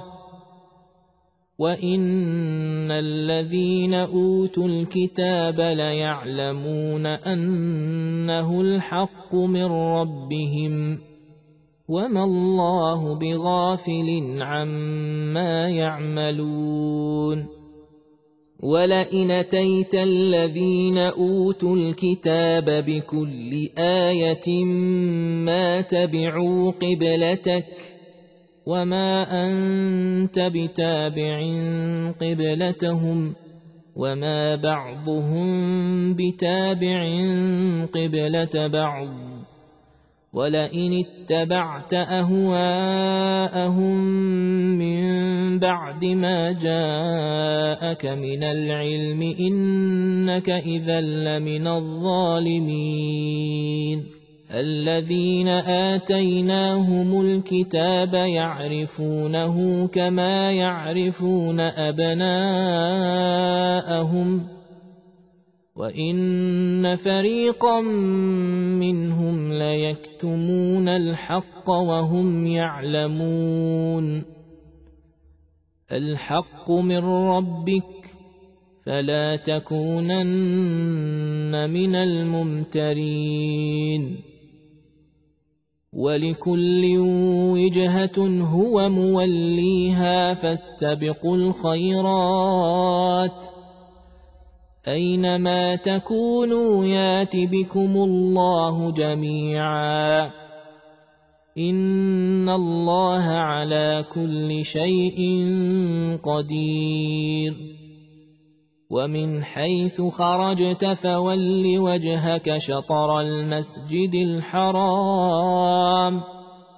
وإن الذين أوتوا الكتاب ليعلمون أنه الحق من ربهم وما الله بغافل عما يعملون ولئن أتيت الذين أوتوا الكتاب بكل آية ما تبعوا قبلتك وما أنت بتابع قبلتهم وما بعضهم بتابع قبلة بعض ولئن اتبعت أهواءهم من بعد ما جاءك من العلم إنك إذا لمن الظالمين الذين آتيناهم الكتاب يعرفونه كما يعرفون أبناءهم وإن فريقا منهم ليكتمون الحق وهم يعلمون الحق من ربك فلا تكونن من الممترين ولكل وجهة هو موليها فاستبقوا الخيرات أينما تكونوا يات بكم الله جميعا إن الله على كل شيء قدير ومن حيث خرجت فول وجهك شطر المسجد الحرام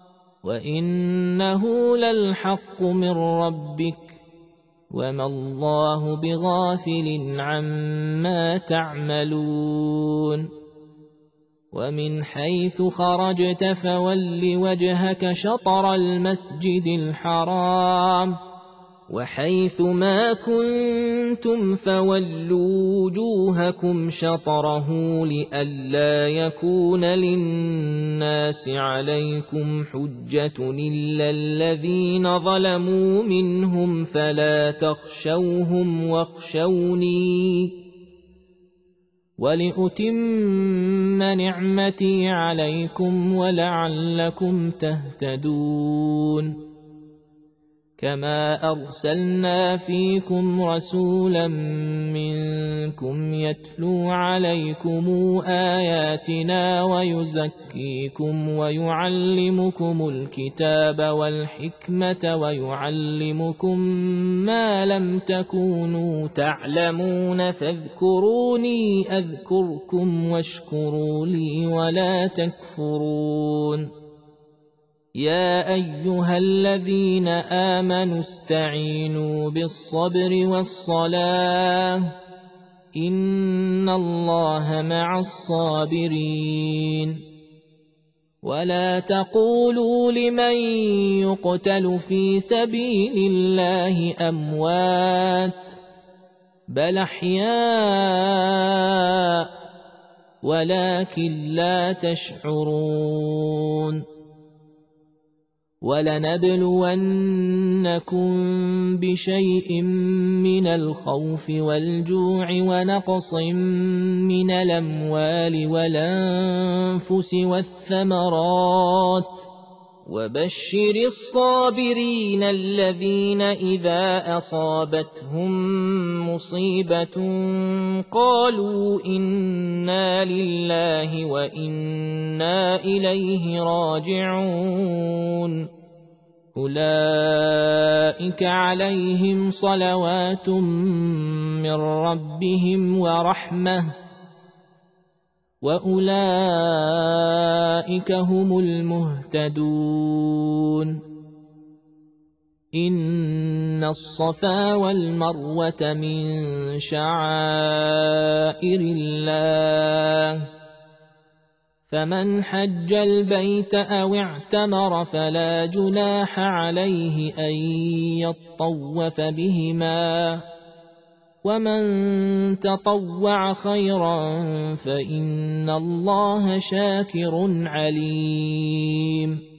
وإنه للحق من ربك وما الله بغافل عما تعملون ومن حيث خرجت فول وجهك شطر المسجد الحرام وحيث ما كنتم فولوا وجوهكم شطره لئلا يكون للناس عليكم حجة إلا الذين ظلموا منهم فلا تخشوهم ولأتم نعمتي عليكم ولعلكم تهتدون كما أرسلنا فيكم رسولا منكم يتلو عليكم آياتنا ويزكيكم ويعلمكم الكتاب والحكمة ويعلمكم ما لم تكونوا تعلمون فاذكروني أذكركم واشكروا لي ولا تكفرون يا أيها الذين آمنوا استعينوا بالصبر والصلاة إن الله مع الصابرين ولا تقولوا لمن يقتل في سبيل الله أموات بل أحياء ولكن لا تشعرون ولنبلونكم بشيء من الخوف والجوع ونقص من الأموال والأنفس والثمرات وبشر الصابرين الذين إذا أصابتهم مصيبة قالوا إنا لله وإنا إليه راجعون أولئك عليهم صلوات من ربهم ورحمة وأولئك هم المهتدون إن الصفا والمروة من شعائر الله فمن حج البيت أو اعتمر فلا جناح عليه أن يطوف بهما ومن تطوع خيرا فإن الله شاكر عليم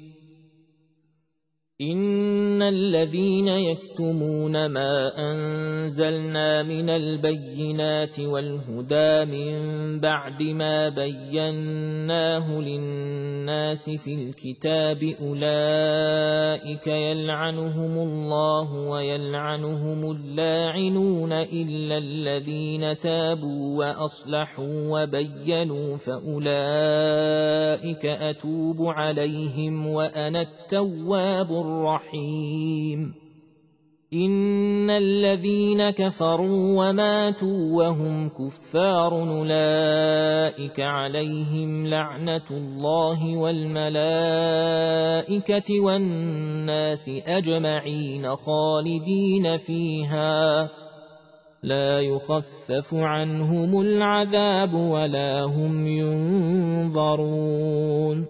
إن الذين يكتمون ما أنزلنا من البينات والهدى من بعد ما بيناه للناس في الكتاب أولئك يلعنهم الله ويلعنهم اللاعنون إلا الذين تابوا وأصلحوا وبينوا فأولئك أتوب عليهم وأنا التواب الرحيم إن الذين كفروا وماتوا وهم كفار أولئك عليهم لعنة الله والملائكة والناس أجمعين خالدين فيها لا يخفف عنهم العذاب ولا هم ينظرون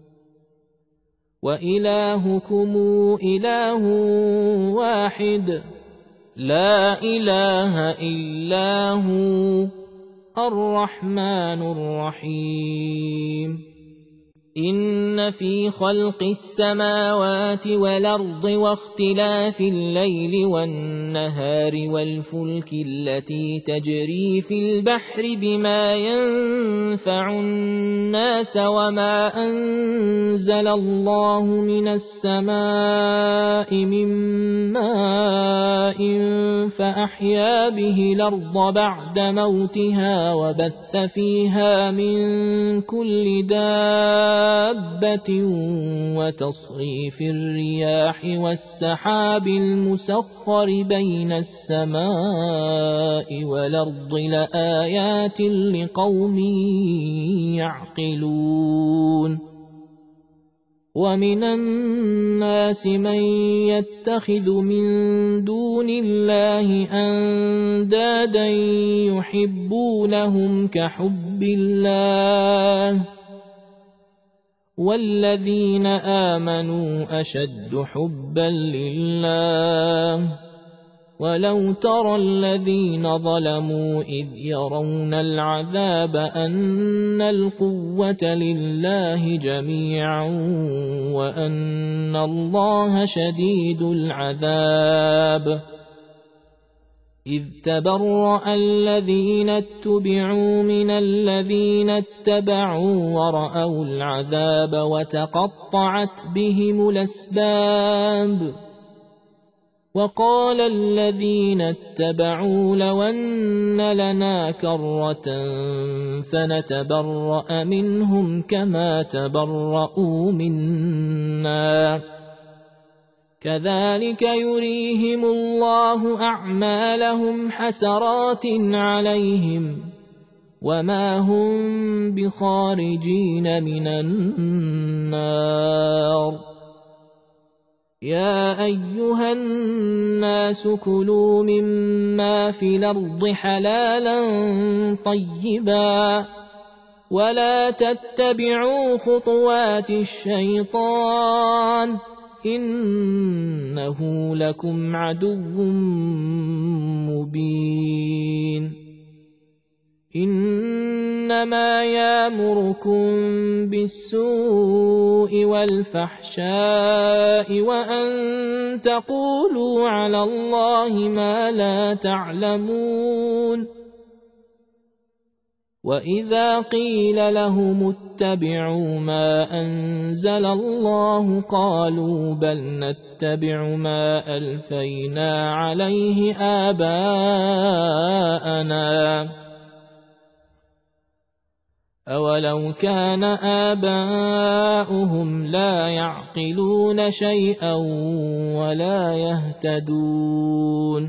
وإلهكم إله واحد لا إله إلا هو الرحمن الرحيم إن في خلق السماوات والأرض واختلاف الليل والنهار والفلك التي تجري في البحر بما ينفع الناس وما أنزل الله من السماء من ماء فأحيا به الأرض بعد موتها وبث فيها من كل دابة وتصريف الرياح والسحاب المسخر بين السماء والأرض لآيات لقوم يعقلون ومن الناس من يتخذ من دون الله أندادا يحبونهم كحب الله والذين آمنوا أشد حبا لله ولو ترى الذين ظلموا إذ يرون العذاب أن القوة لله جميعا وأن الله شديد العذاب إذ تبرأ الذين اتبعوا من الذين اتبعوا ورأوا العذاب وتقطعت بهم الأسباب وقال الذين اتبعوا لو أن لنا كرة فنتبرأ منهم كما تبرؤوا منا كذلك يريهم الله أعمالهم حسرات عليهم وما هم بخارجين من النار يا أيها الناس كلوا مما في الأرض حلالا طيبا ولا تتبعوا خطوات الشيطان إنه لكم عدو مبين إنما يأمركم بالسوء والفحشاء وأن تقولوا على الله ما لا تعلمون وإذا قيل لهم اتبعوا ما أنزل الله قالوا بل نتبع ما ألفينا عليه آباءنا أولو كان آباؤهم لا يعقلون شيئا ولا يهتدون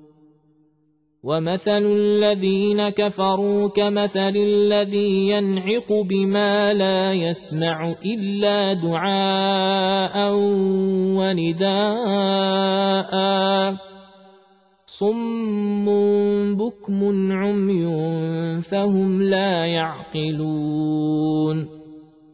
ومثل الذين كفروا كمثل الذي ينعق بما لا يسمع إلا دعاء ونداء صم بكم عمي فهم لا يعقلون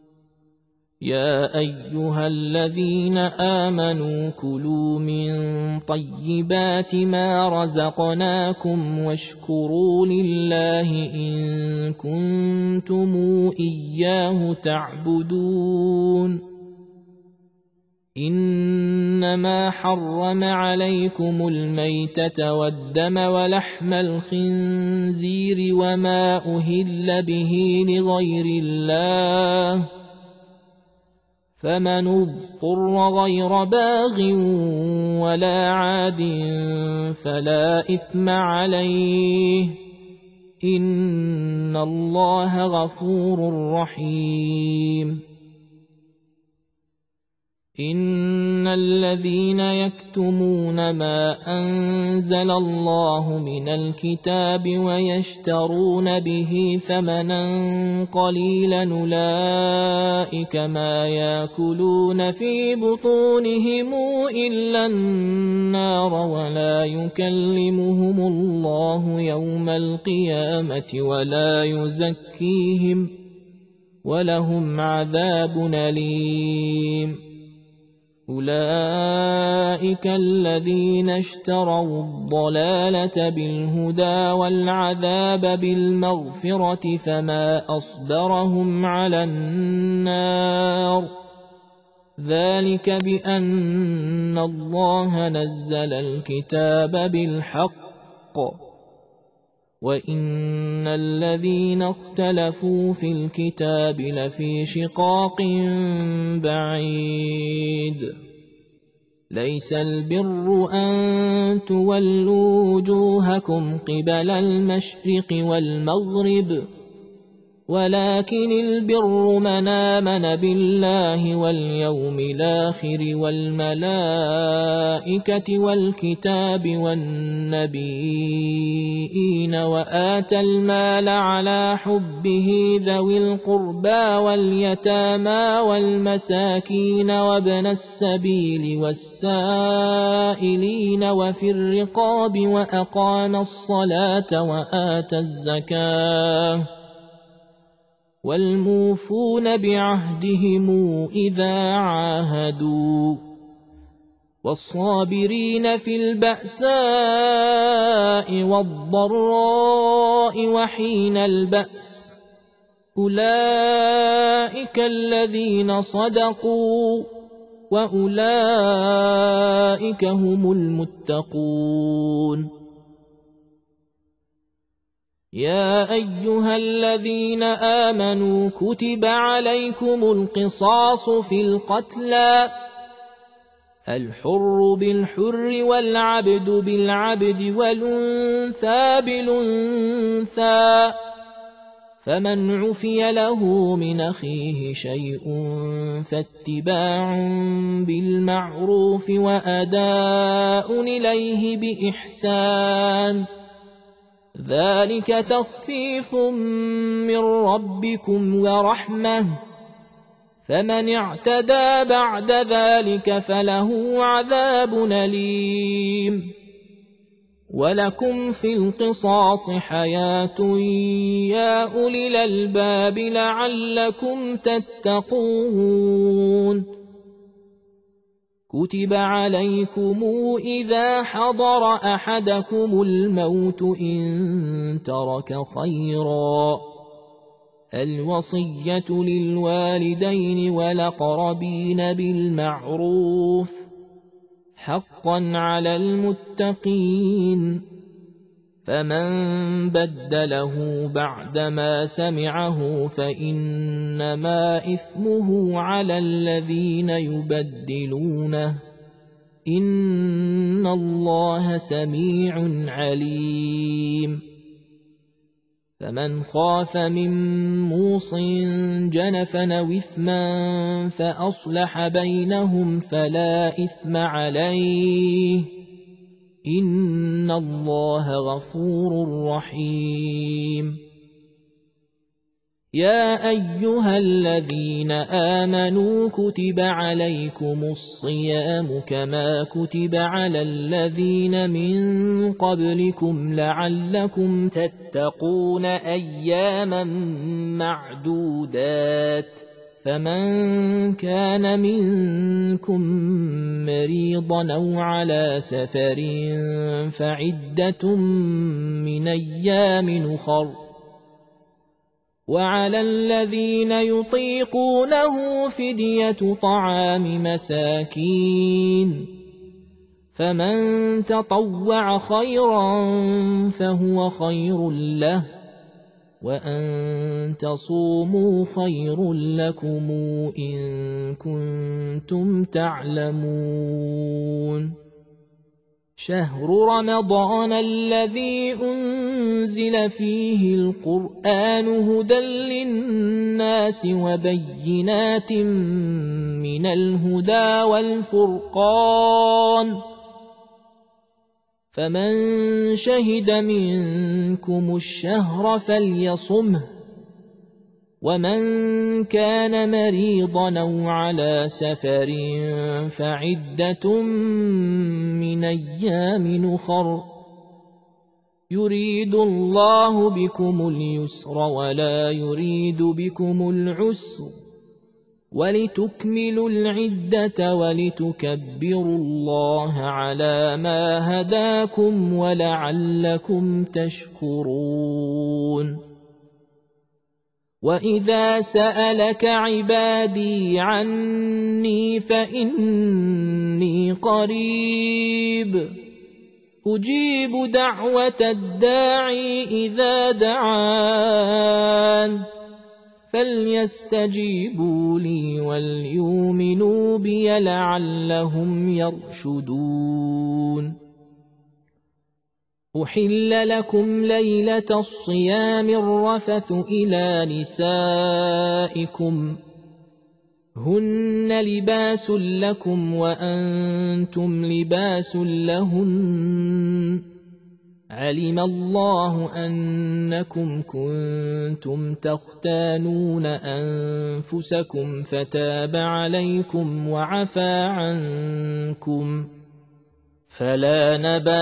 يا أيها الذين آمنوا كلوا من طيبات ما رزقناكم واشكروا لله إن كنتم إياه تعبدون إنما حرم عليكم الميتة والدم ولحم الخنزير وما أهل به لغير الله فمن اضطر غير باغ ولا عاد فلا إثم عليه إن الله غفور رحيم إن الذين يكتمون ما أنزل الله من الكتاب ويشترون به ثمنا قليلا أولئك ما يأكلون في بطونهم إلا النار ولا يكلمهم الله يوم القيامة ولا يزكيهم ولهم عذاب أليم أولئك الذين اشتروا الضلالة بالهدى والعذاب بالمغفرة فما أصبرهم على النار ذلك بأن الله نزل الكتاب بالحق وإن الذين اختلفوا في الكتاب لفي شقاق بعيد ليس البر أن تولوا وجوهكم قبل المشرق والمغرب ولكن البر من آمن بالله واليوم الآخر والملائكة والكتاب والنبيين وآتى المال على حبه ذوي القربى واليتامى والمساكين وابن السبيل والسائلين وفي الرقاب وأقام الصلاة وآتى الزكاة والموفون بعهدهم إذا عاهدوا والصابرين في البأساء والضراء وحين البأس أولئك الذين صدقوا وأولئك هم المتقون يا أيها الذين آمنوا كتب عليكم القصاص في القتلى الحر بالحر والعبد بالعبد والأنثى بالأنثى فمن عفي له من أخيه شيء فاتباع بالمعروف وأداء إليه بإحسان ذلك تخفيف من ربكم ورحمة فمن اعتدى بعد ذلك فله عذاب أليم ولكم في القصاص حياة يا أولي الألباب لعلكم تتقون كتب عليكم إذا حضر أحدكم الموت إن ترك خيرا الوصية للوالدين والأقربين بالمعروف حقا على المتقين فمن بدله بعدما سمعه فإنما إثمه على الذين يبدلونه إن الله سميع عليم فمن خاف من موص جنفا أو إثما فأصلح بينهم فلا إثم عليه إن الله غفور رحيم يا أيها الذين آمنوا كتب عليكم الصيام كما كتب على الذين من قبلكم لعلكم تتقون أياما معدودات فمن كان منكم مريضا أو على سفر فعدة من أيام أخر وعلى الذين يطيقونه فدية طعام مساكين فمن تطوع خيرا فهو خير له وأن تصوموا خير لكم إن كنتم تعلمون شهر رمضان الذي أنزل فيه القرآن هدى للناس وبينات من الهدى والفرقان فمن شهد منكم الشهر فليصمه ومن كان مريضا أو على سفر فعدة من أيام أخر يريد الله بكم اليسر ولا يريد بكم العسر ولتكملوا العدة ولتكبروا الله على ما هداكم ولعلكم تشكرون وإذا سألك عبادي عني فإني قريب أجيب دعوة الداعي إذا دعان فليستجيبوا لي وليؤمنوا بي لعلهم يرشدون أحل لكم ليلة الصيام الرفث إلى نسائكم هن لباس لكم وأنتم لباس لهن علم الله أنكم كنتم تختانون أنفسكم فتاب عليكم وعفى عنكم فلا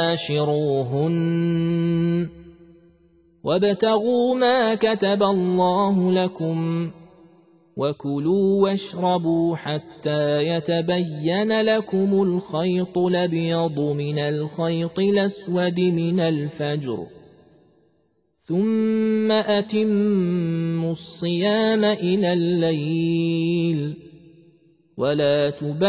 نباشروهن وابتغوا ما كتب الله لكم وكلوا واشربوا حتى يتبين لكم الخيط الأبيض من الخيط الأسود من الفجر ثم أتموا الصيام إلى الليل ولا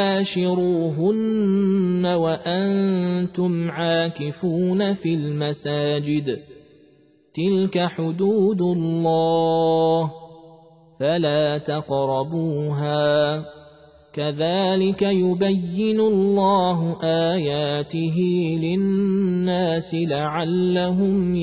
تباشروهن وأنتم عاكفون في المساجد تلك حدود الله فلا تقربوها كذلك يبين الله آياته للناس لعلهم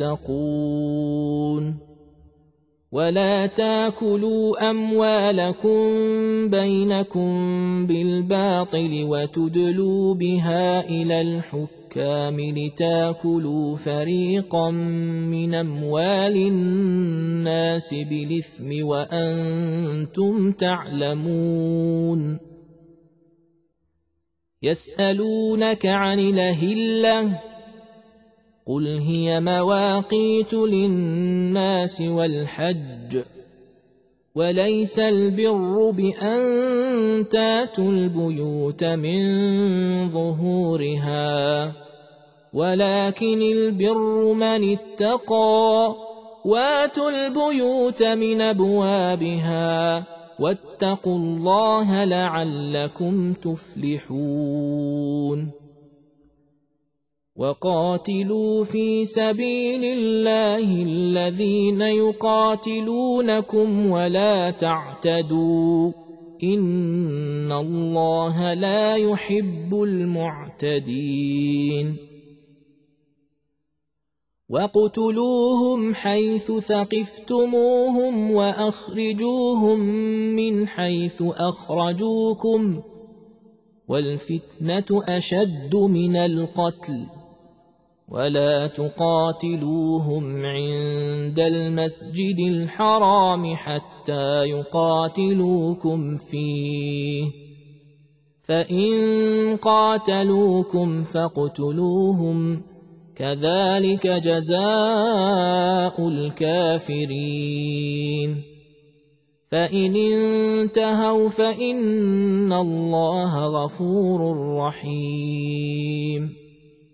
يتقون ولا تاكلوا أموالكم بينكم بالباطل وتدلوا بها إلى الحكام لتاكلوا فريقا من أموال الناس بالإثم وأنتم تعلمون يسألونك عن الأهلة قل هي مواقيت للناس والحج وليس البر بأن تاتوا البيوت من ظهورها ولكن البر من اتقى واتوا البيوت من أبوابها واتقوا الله لعلكم تفلحون وقاتلوا في سبيل الله الذين يقاتلونكم ولا تعتدوا إن الله لا يحب المعتدين واقتلوهم حيث ثقفتموهم وأخرجوهم من حيث أخرجوكم والفتنة أشد من القتل ولا تقاتلوهم عند المسجد الحرام حتى يقاتلوكم فيه فإن قاتلوكم فاقتلوهم كذلك جزاء الكافرين فإن انتهوا فإن الله غفور رحيم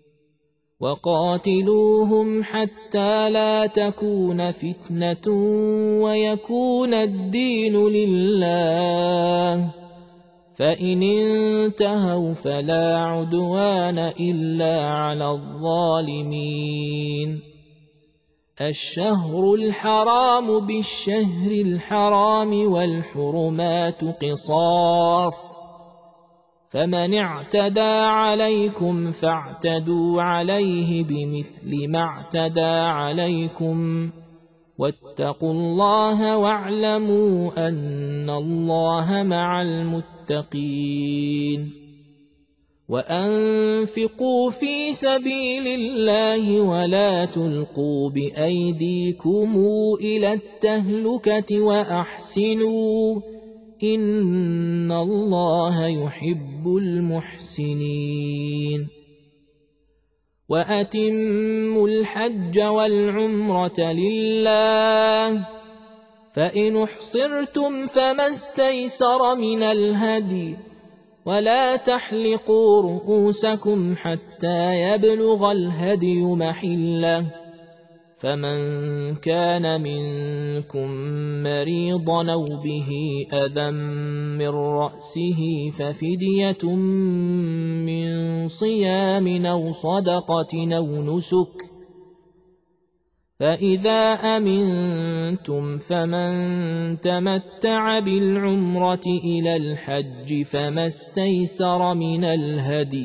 وقاتلوهم حتى لا تكون فتنة ويكون الدين لله فإن انتهوا فلا عدوان إلا على الظالمين الشهر الحرام بالشهر الحرام والحرمات قصاص فمن اعتدى عليكم فاعتدوا عليه بمثل ما اعتدى عليكم واتقوا الله واعلموا أن الله مع المتقين وأنفقوا في سبيل الله ولا تلقوا بأيديكم إلى التهلكة وأحسنوا إن الله يحب المحسنين وأتموا الحج والعمرة لله فإن احصرتم فما استيسر من الهدي ولا تحلقوا رؤوسكم حتى يبلغ الهدي محله فمن كان منكم مريضا أو به أذى من رأسه ففدية من صيام أو صدقة أو نسك فإذا أمنتم فمن تمتع بالعمرة إلى الحج فما استيسر من الهدي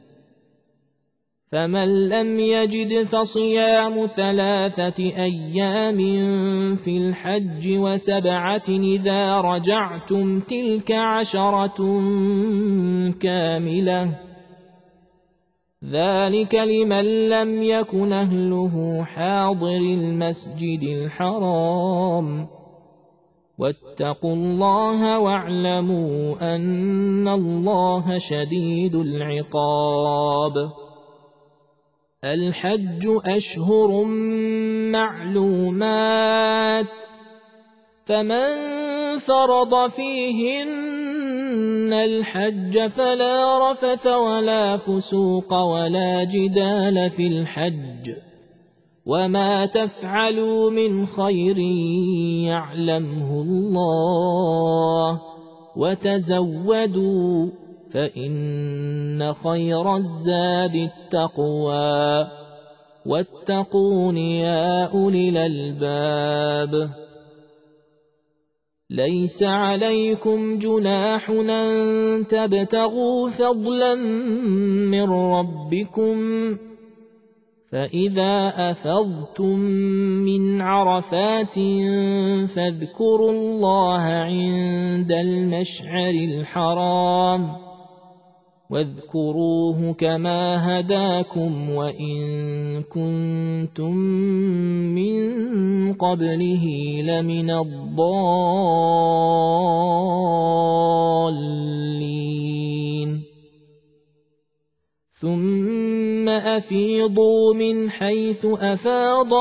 فمن لم يجد فصيام 3 أيام في الحج و7 إذا رجعتم تلك 10 كاملة ذلك لمن لم يكن أهله حاضر المسجد الحرام واتقوا الله واعلموا أن الله شديد العقاب الحج أشهر معلومات فمن فرض فيهن الحج فلا رفث ولا فسوق ولا جدال في الحج وما تفعلوا من خير يعلمه الله وتزودوا فإن خير الزاد التقوى واتقون يا أولي الألباب. ليس عليكم جناح أن تبتغوا فضلا من ربكم، فإذا أفضتم من عرفات فاذكروا الله عند المشعر الحرام، واذكروه كما هداكم وإن كنتم من قبله لمن الضالين. ثم أفيضوا من حيث أفاض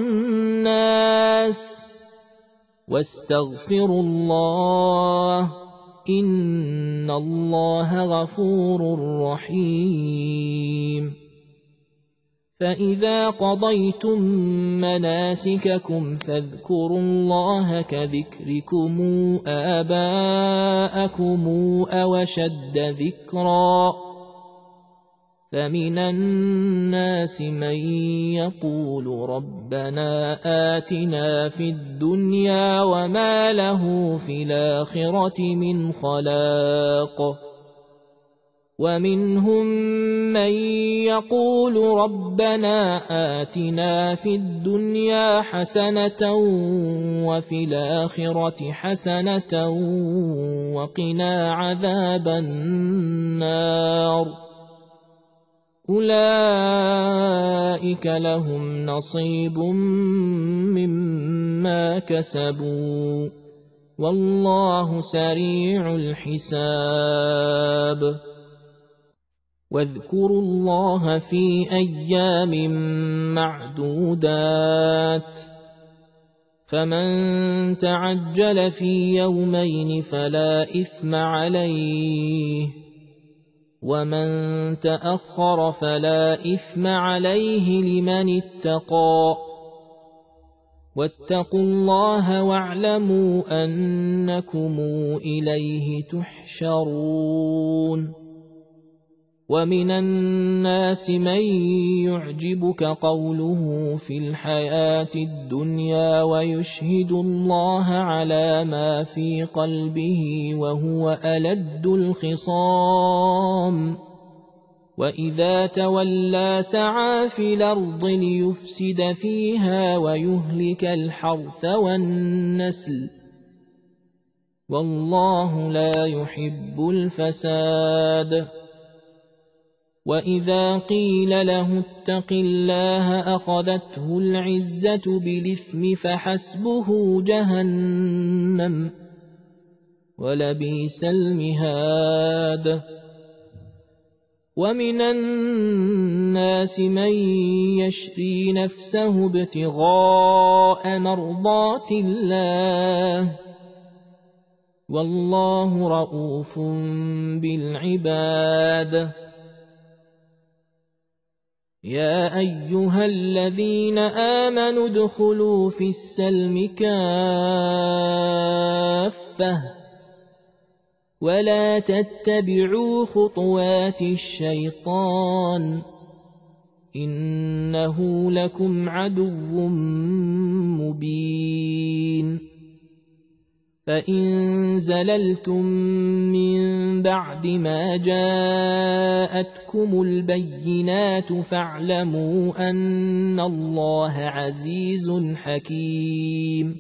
الناس واستغفروا الله، إن الله غفور رحيم. فإذا قضيتم مناسككم فاذكروا الله كذكركم آباءكم أو أشد ذكرا. فمن الناس من يقول ربنا آتنا في الدنيا وما له في الآخرة من خلاق، ومنهم من يقول ربنا آتنا في الدنيا حسنة وفي الآخرة حسنة وقنا عذاب النار. أولئك لهم نصيب مما كسبوا والله سريع الحساب. واذكروا الله في أيام معدودات، فمن تعجل في يومين فلا إثم عليه، ومن تأخر فلا إثم عليه لمن اتقى. واتقوا الله واعلموا أنكم إليه تحشرون. ومن الناس من يعجبك قوله في الحياة الدنيا ويشهد الله على ما في قلبه وهو ألد الخصام، وإذا تولى سعى في الأرض ليفسد فيها ويهلك الحرث والنسل، والله لا يحب الفساد. وإذا قيل له اتق الله أخذته العزة بالإثم فحسبه جهنم ولبئس المهاد. ومن الناس من يشري نفسه ابتغاء مرضات الله، والله رؤوف بالعباد. يا أيها الذين آمنوا ادخلوا في السلم كافة ولا تتبعوا خطوات الشيطان، إنه لكم عدو مبين. فإن زللتم من بعد ما جاءتكم البينات فاعلموا أن الله عزيز حكيم.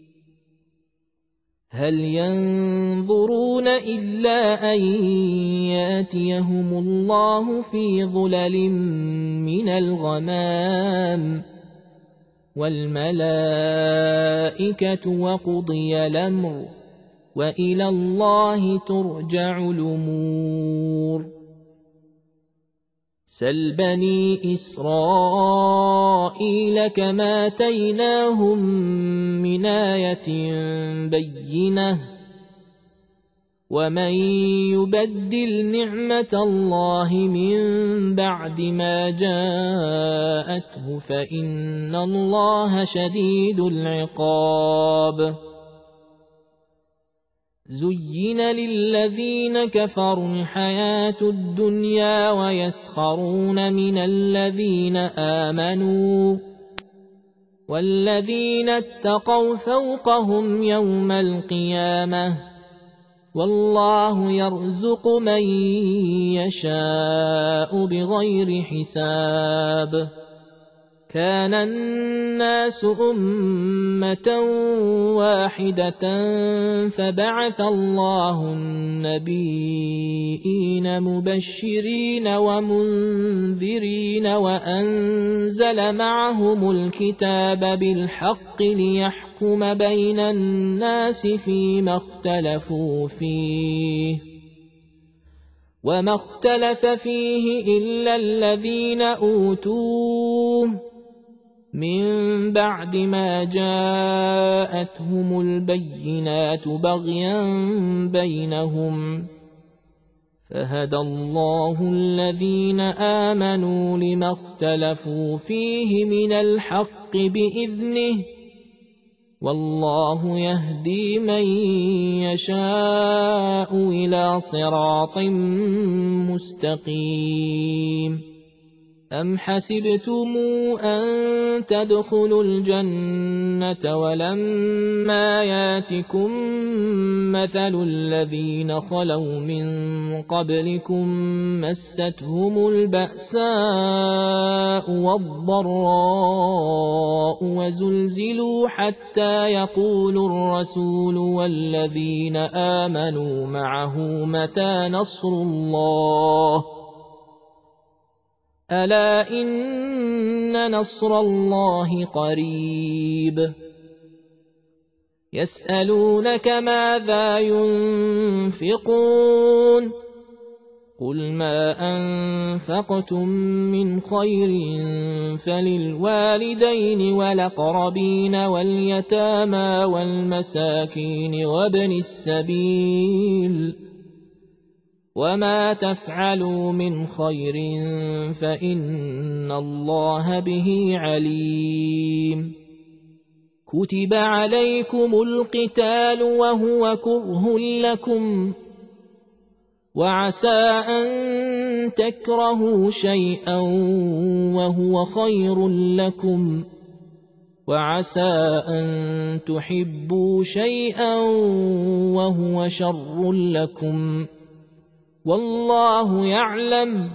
هل ينظرون إلا أن يأتيهم الله في ظلل من الغمام والملائكة وقضي الأمر وإلى الله ترجع الأمور. سل بني إسرائيل كما آتيناهم من آية بينة، ومن يبدل نعمة الله من بعد ما جاءته فإن الله شديد العقاب. زين للذين كفروا الحياة الدنيا ويسخرون من الذين آمنوا والذين اتقوا فوقهم يوم القيامة والله يرزق من يشاء بغير حساب. كان الناس أمة واحدة فبعث الله النبيين مبشرين ومنذرين وأنزل معهم الكتاب بالحق ليحكم بين الناس فيما اختلفوا فيه وما اختلف فيه إلا الذين أوتوه من بعد ما جاءتهم البينات بغيا بينهم فهدى الله الذين آمنوا لما اختلفوا فيه من الحق بإذنه والله يهدي من يشاء إلى صراط مستقيم. أم حسبتم أن تدخلوا الجنة ولما ياتكم مثل الذين خلوا من قبلكم مستهم البأساء والضراء وزلزلوا حتى يقول الرسول والذين آمنوا معه متى نصر الله ألا إن نصر الله قريب. يسألونك ماذا ينفقون قل ما أنفقتم من خير فللوالدين والأقربين واليتامى والمساكين وابن السبيل وما تفعلوا من خير فإن الله به عليم. كتب عليكم القتال وهو كره لكم وعسى أن تكرهوا شيئا وهو خير لكم وعسى أن تحبوا شيئا وهو شر لكم والله يعلم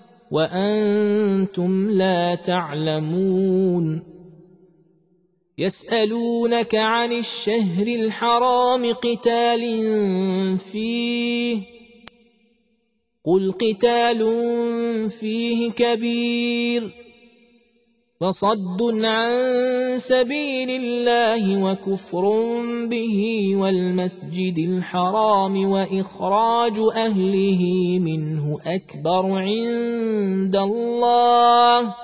وأنتم لا تعلمون. يسألونك عن الشهر الحرام قتال فيه قل قتال فيه كبير وصد عن سبيل الله وكفر به والمسجد الحرام وإخراج أهله منه أكبر عند الله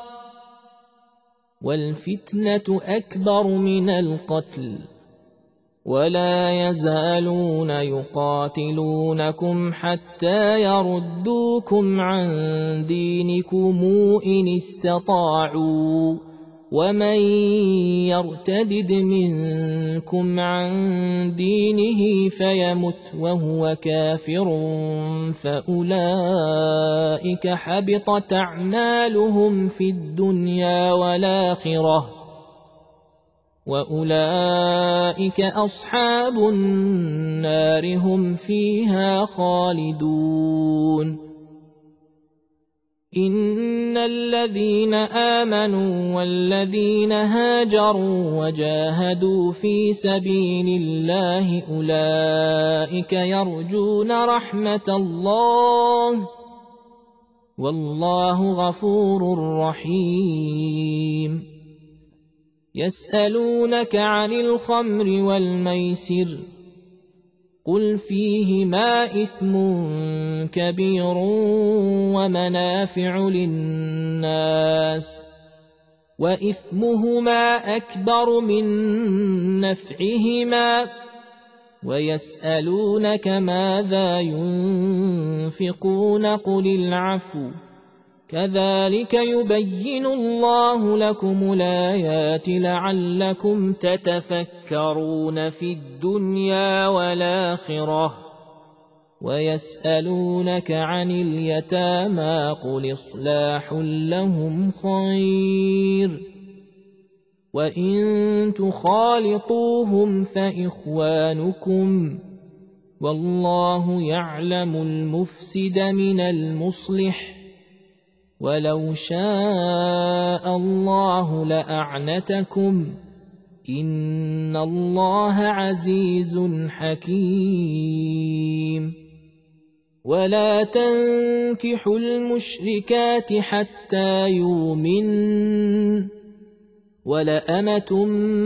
والفتنة أكبر من القتل ولا يزالون يقاتلونكم حتى يردوكم عن دينكم إن استطاعوا ومن يرتدد منكم عن دينه فيمت وهو كافر فأولئك حبطت أعمالهم في الدنيا والآخرة وأولئك أصحاب النار هم فيها خالدون. إن الذين آمنوا والذين هاجروا وجاهدوا في سبيل الله أولئك يرجون رحمة الله والله غفور رحيم. يسألونك عن الخمر والميسر قل فيهما إثم كبير ومنافع للناس وإثمهما أكبر من نفعهما ويسألونك ماذا ينفقون قل العفو كذلك يبين الله لكم الآيات لعلكم تتفكرون في الدنيا والآخرة. ويسألونك عن اليتامى قل إصلاح لهم خير وإن تخالطوهم فإخوانكم والله يعلم المفسد من المصلح ولو شاء الله لأعنتكم إن الله عزيز حكيم. ولا تنكحوا المشركات حتى يؤمنن ولأمة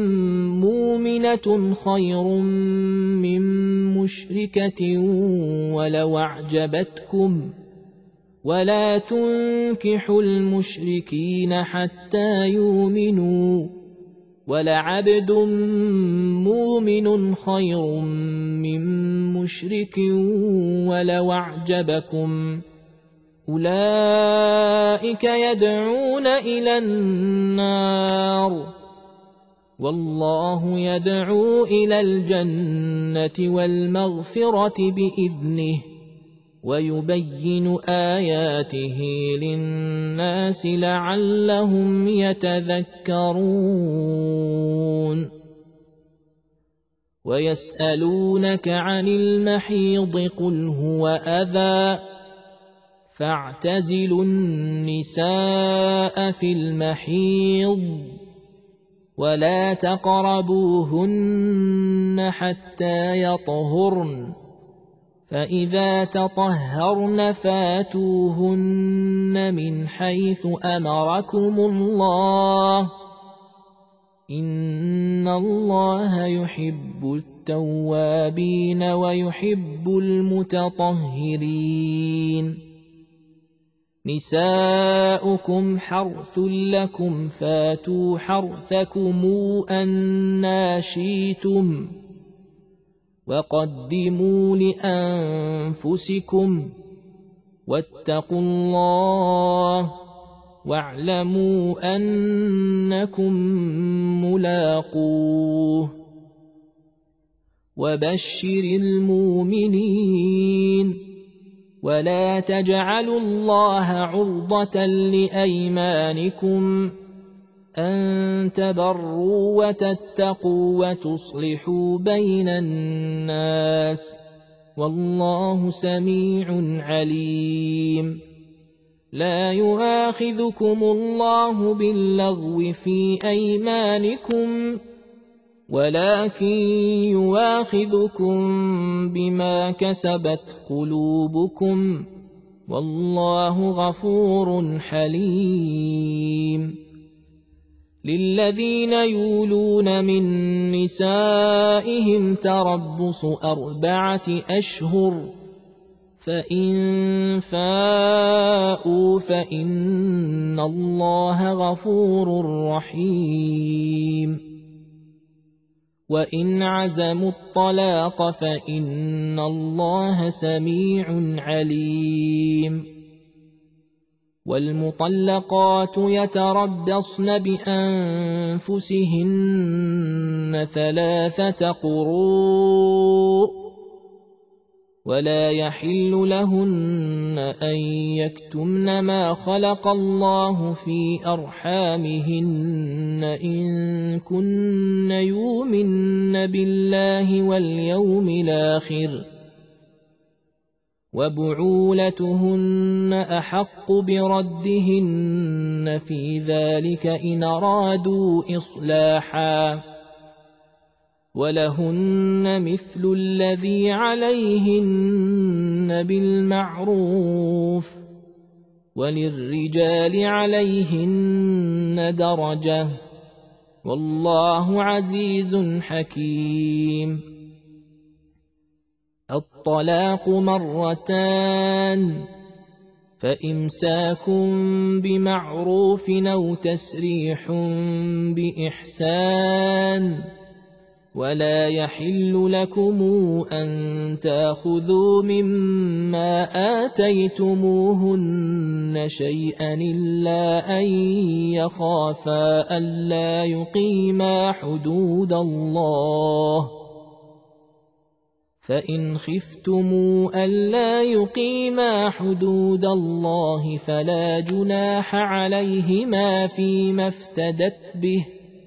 مؤمنة خير من مشركة ولو أعجبتكم ولا تنكحوا المشركين حتى يؤمنوا ولعبد مؤمن خير من مشرك ولو أعجبكم أولئك يدعون إلى النار والله يدعو إلى الجنة والمغفرة بإذنه ويبين آياته للناس لعلهم يتذكرون. ويسألونك عن المحيض قل هو أذى فاعتزلوا النساء في المحيض ولا تقربوهن حتى يطهرن فإذا تطهرن فاتوهن من حيث أمركم الله إن الله يحب التوابين ويحب المتطهرين. نساؤكم حرث لكم فاتوا حرثكم أنى شئتم وقدموا لأنفسكم واتقوا الله واعلموا أنكم ملاقوه. وبشر المؤمنين ولا تجعلوا الله عرضة لأيمانكم أن تبروا وتتقوا وتصلحوا بين الناس والله سميع عليم. لا يؤاخذكم الله باللغو في أيمانكم ولكن يؤاخذكم بما كسبت قلوبكم والله غفور حليم. للذين يولون من نسائهم تربص 4 أشهر فإن فاءوا فإن الله غفور رحيم. وإن عزموا الطلاق فإن الله سميع عليم. والمطلقات يتربصن بأنفسهن 3 قروء ولا يحل لهن أن يكتمن ما خلق الله في أرحامهن إن كن يؤمن بالله واليوم الآخر وبعولتهن أحق بردهن في ذلك إن أرادوا إصلاحا ولهن مثل الذي عليهن بالمعروف وللرجال عليهن درجة والله عزيز حكيم. الطلاق 2 فإمساك بمعروف أو تسريح بإحسان ولا يحل لكم أن تأخذوا مما آتيتموهن شيئا إلا أن يخافا ألا يقيما حدود الله، فإن خفتم ألا يقيما حدود الله فلا جناح عليهما فيما افتدت به،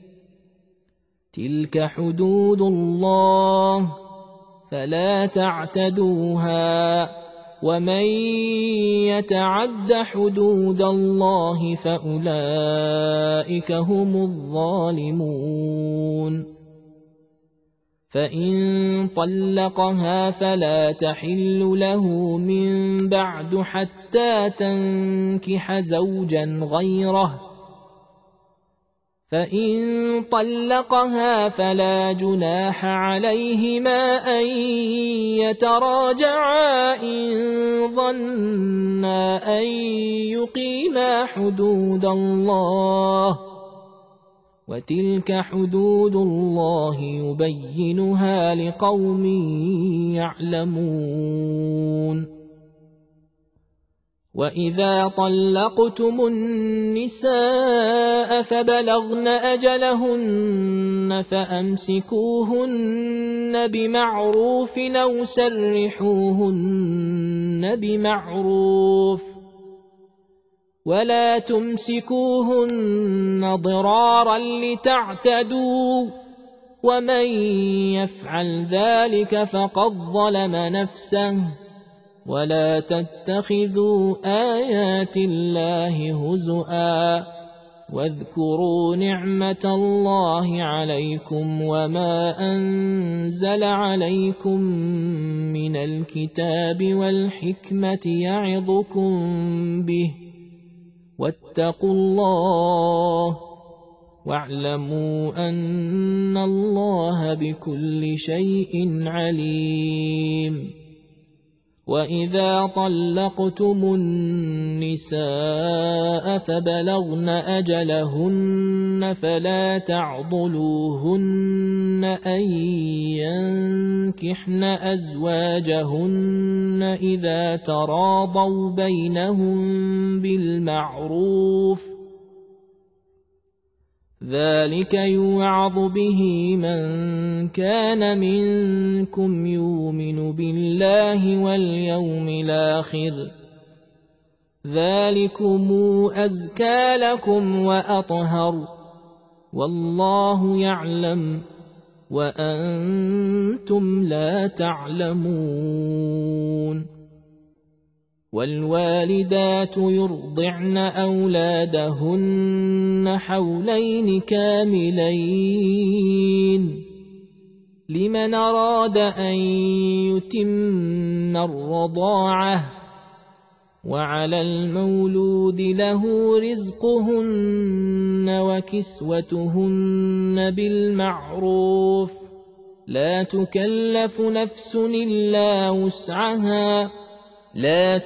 تلك حدود الله فلا تعتدوها، ومن يتعد حدود الله فأولئك هم الظالمون. فإن طلقها فلا تحل له من بعد حتى تنكح زوجا غيره، فإن طلقها فلا جناح عليهما أن يتراجعا إن ظنا أن يقيما حدود الله، وتلك حدود الله يبينها لقوم يعلمون. وإذا طلقتم النساء فبلغن أجلهن فأمسكوهن بمعروف أو سرحوهن بمعروف، ولا تمسكوهن ضرارا لتعتدوا، ومن يفعل ذلك فقد ظلم نفسه. ولا تتخذوا آيات الله هزؤا، واذكروا نعمة الله عليكم وما أنزل عليكم من الكتاب والحكمة يعظكم به، واتقوا الله واعلموا أن الله بكل شيء عليم. وإذا طلقتم النساء فبلغن أجلهن فلا تعضلوهن أن ينكحن أزواجهن إذا تراضوا بينهم بالمعروف، ذلك يوعظ به من كان منكم يؤمن بالله واليوم الآخر، ذلكم أزكى لكم وأطهر، والله يعلم وأنتم لا تعلمون. والوالدات يرضعن أولادهن حولين كاملين لمن أراد أن يتم الرضاعة، وعلى المولود له رزقهن وكسوتهن بالمعروف، لا تكلف نفس إلا وسعها، لا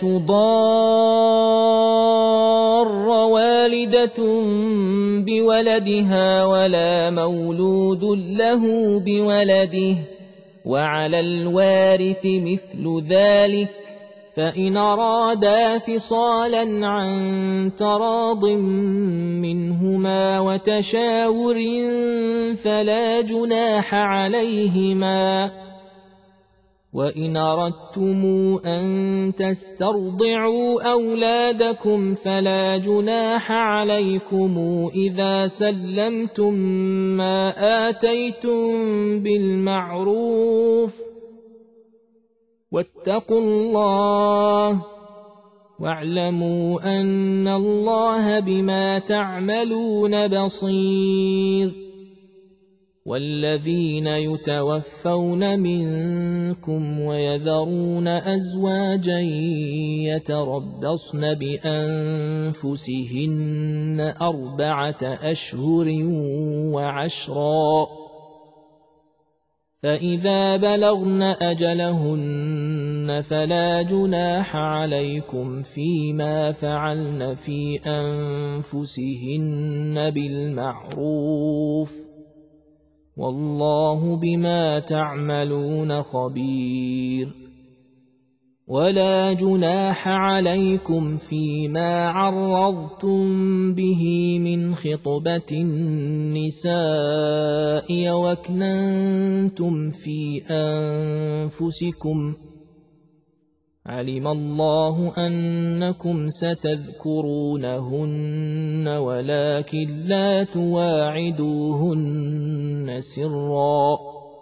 تضار والدة بولدها ولا مولود له بولده، وعلى الوارث مثل ذلك، فإن أرادا فصالا عن تراض منهما وتشاور فلا جناح عليهما. وإن أردتم أن تسترضعوا أولادكم فلا جناح عليكم إذا سلمتم ما آتيتم بالمعروف، واتقوا الله واعلموا أن الله بما تعملون بصير. والذين يتوفون منكم ويذرون أزواجا يتربصن بأنفسهن 4 أشهر وعشرا، فإذا بلغن أجلهن فلا جناح عليكم فيما فعلن في أنفسهن بالمعروف، والله بما تعملون خبير ولا جناح عليكم فيما عرضتم به من خطبة النساء وأكننتم في أنفسكم علم الله أنكم ستذكرونهن ولكن لا تواعدوهن سرا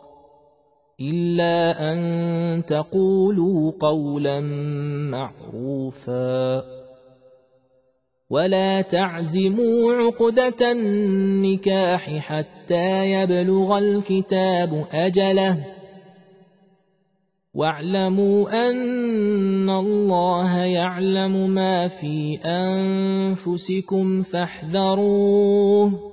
إلا أن تقولوا قولا معروفا ولا تعزموا عقدة النكاح حتى يبلغ الكتاب أجله واعلموا أن الله يعلم ما في أنفسكم فاحذروه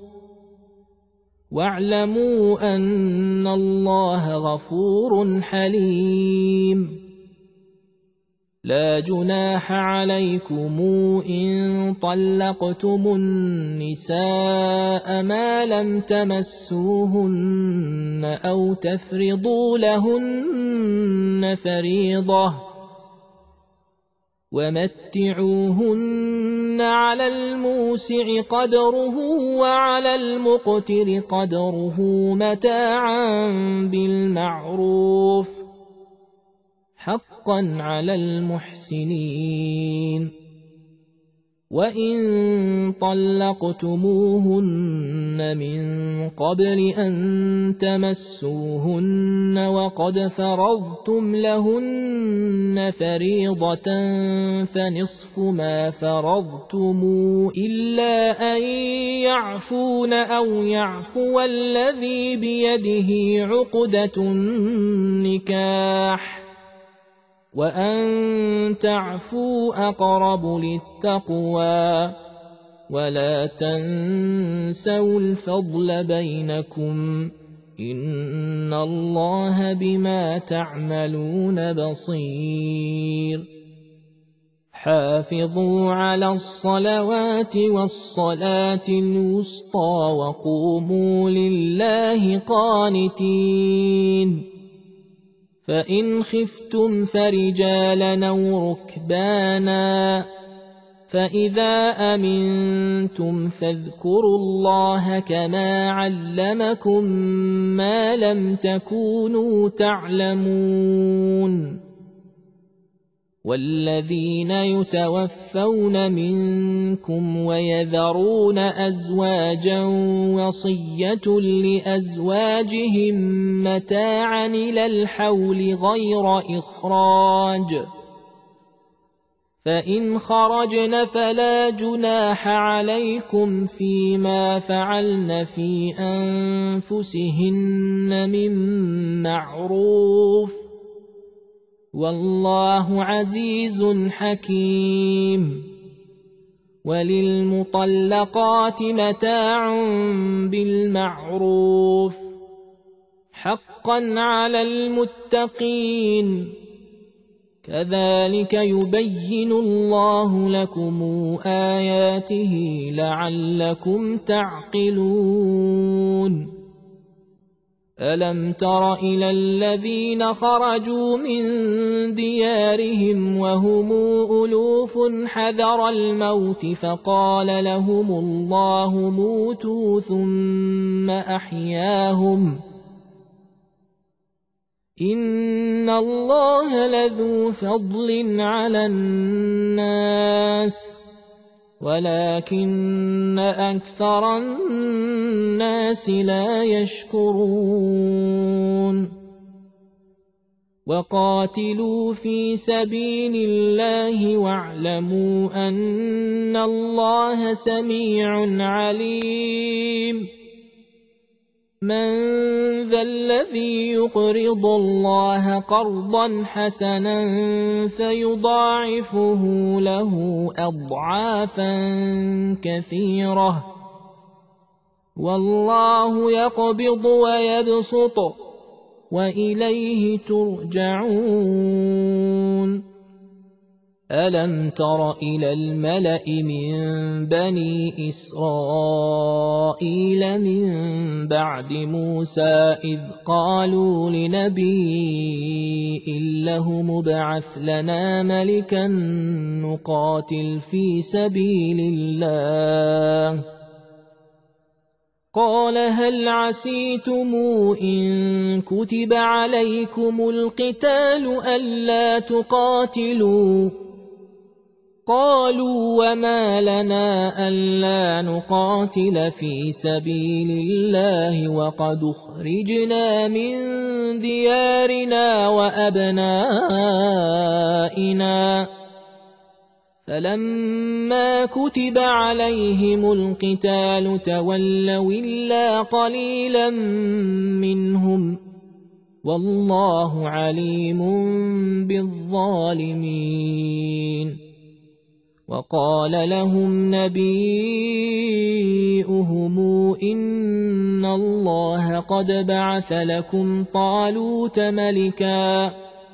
واعلموا أن الله غفور حليم لا جناح عليكم إن طلقتم النساء ما لم تمسوهن أو تفرضوا لهن فريضة ومتعوهن على الموسع قدره وعلى المقتر قدره متاعا بالمعروف حقا على المحسنين وإن طلقتموهن من قبل أن تمسوهن وقد فرضتم لهن فريضة فنصف ما فرضتم إلا أن يعفون أو يعفو الذي بيده عقدة النكاح وأن تعفوا أقرب للتقوى ولا تنسوا الفضل بينكم إن الله بما تعملون بصير حافظوا على الصلوات والصلاة الوسطى وقوموا لله قانتين فإن خفتم فرجالا أو ركبانا فإذا أمنتم فاذكروا الله كما علمكم ما لم تكونوا تعلمون والذين يتوفون منكم ويذرون أزواجا وصية لأزواجهم متاعا إلى الحول غير إخراج فإن خرجن فلا جناح عليكم فيما فعلن في أنفسهن من معروف والله عزيز حكيم وللمطلقات متاع بالمعروف حقا على المتقين كذلك يبين الله لكم آياته لعلكم تعقلون ألم تر إلى الذين خرجوا من ديارهم وهم ألوف حذر الموت فقال لهم الله موتوا ثم أحياهم إن الله لذو فضل على الناس ولكن أكثر الناس لا يشكرون وقاتلوا في سبيل الله واعلموا أن الله سميع عليم من ذا الذي يقرض الله قرضا حسنا فيضاعفه له أضعافا كثيرة والله يقبض ويبسط وإليه ترجعون ألم تر إلى الملأ من بني إسرائيل من بعد موسى إذ قالوا لنبي له مبعث لنا ملكا نقاتل في سبيل الله قال هل عسيتم إن كتب عليكم القتال ألا تقاتلوا قالوا وما لنا ألا نقاتل في سبيل الله وقد أخرجنا من ديارنا وأبنائنا فلما كتب عليهم القتال تولوا إلا قليلا منهم والله عليم بالظالمين وقال لهم نبيئهم إن الله قد بعث لكم طالوت ملكا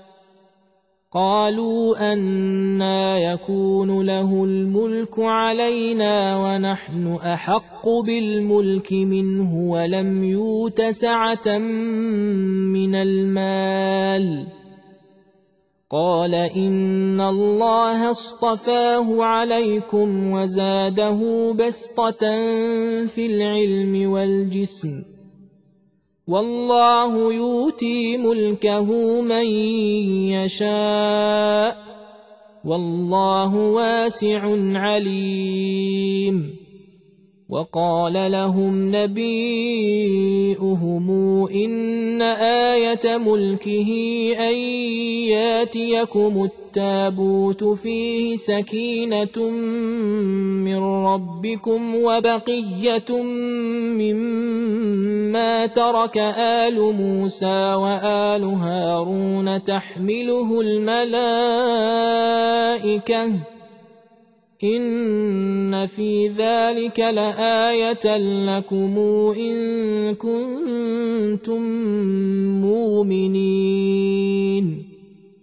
قالوا أنى يكون له الملك علينا ونحن أحق بالملك منه ولم يؤت سعة من المال قال إن الله اصطفاه عليكم وزاده بسطة في العلم والجسم والله يؤتي ملكه من يشاء والله واسع عليم وقال لهم نبيئهم إن آية ملكه أن ياتيكم التابوت فيه سكينة من ربكم وبقية مما ترك آل موسى وآل هارون تحمله الملائكة إن في ذلك لآية لكم إن كنتم مؤمنين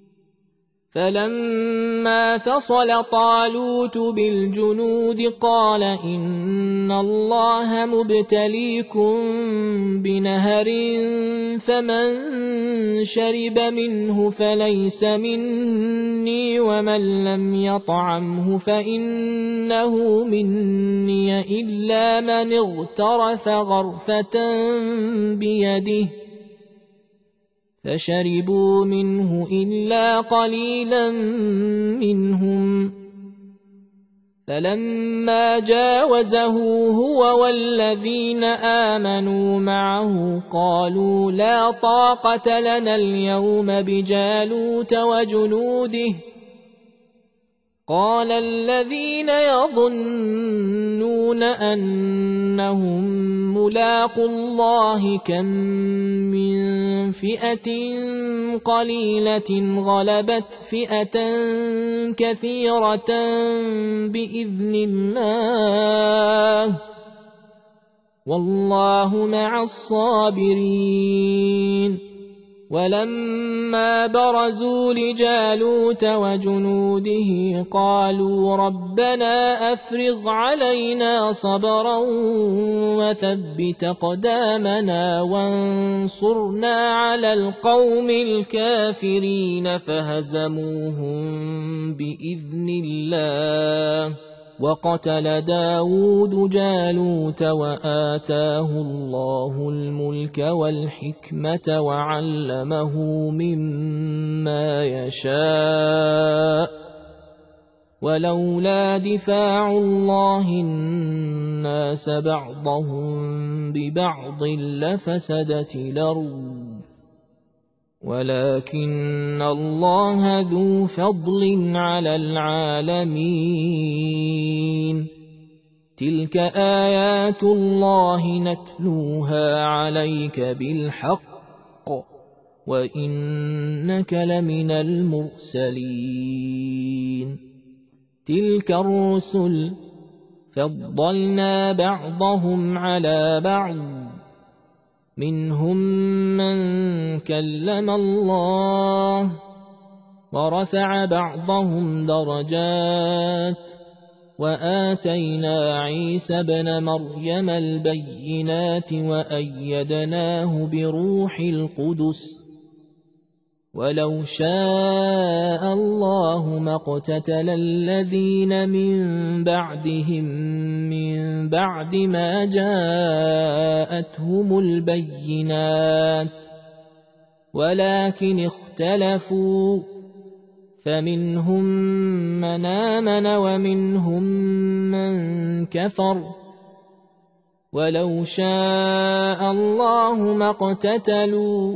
فلما فصل طالوت بالجنود قال إن الله مبتليكم بنهر فمن شرب منه فليس مني ومن لم يطعمه فإنه مني إلا من اغترف غرفة بيده فشربوا منه إلا قليلا منهم فلما جاوزه هو والذين آمنوا معه قالوا لا طاقة لنا اليوم بجالوت وجنوده قال الذين يظنون أنهم ملاقو الله كم من فئة قليلة غلبت فئة كثيرة بإذن الله والله مع الصابرين ولما برزوا لجالوت وجنوده قالوا ربنا أفرغ علينا صبرا وثبت أقدامنا وانصرنا على القوم الكافرين فهزموهم بإذن الله وقتل داود جالوت وآتاه الله الملك والحكمة وعلمه مما يشاء ولولا دفاع الله الناس بعضهم ببعض لفسدت الأرض ولكن الله ذو فضل على العالمين تلك آيات الله نتلوها عليك بالحق وإنك لمن المرسلين تلك الرسل فضلنا بعضهم على بعض منهم من كلم الله ورفع بعضهم درجات وآتينا عيسى ابن مريم البينات وأيدناه بروح القدس ولو شاء الله ما اقتتل الذين من بعدهم من بعد ما جاءتهم البينات ولكن اختلفوا فمنهم من آمن ومنهم من كفر ولو شاء الله ما اقتتلوا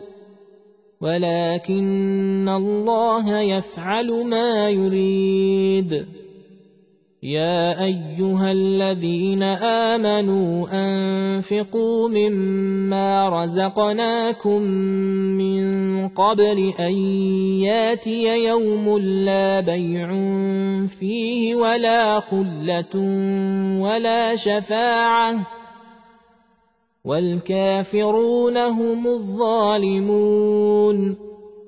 ولكن الله يفعل ما يريد يا أيها الذين آمنوا أنفقوا مما رزقناكم من قبل أن ياتي يوم لا بيع فيه ولا خلة ولا شفاعة والكافرون هم الظالمون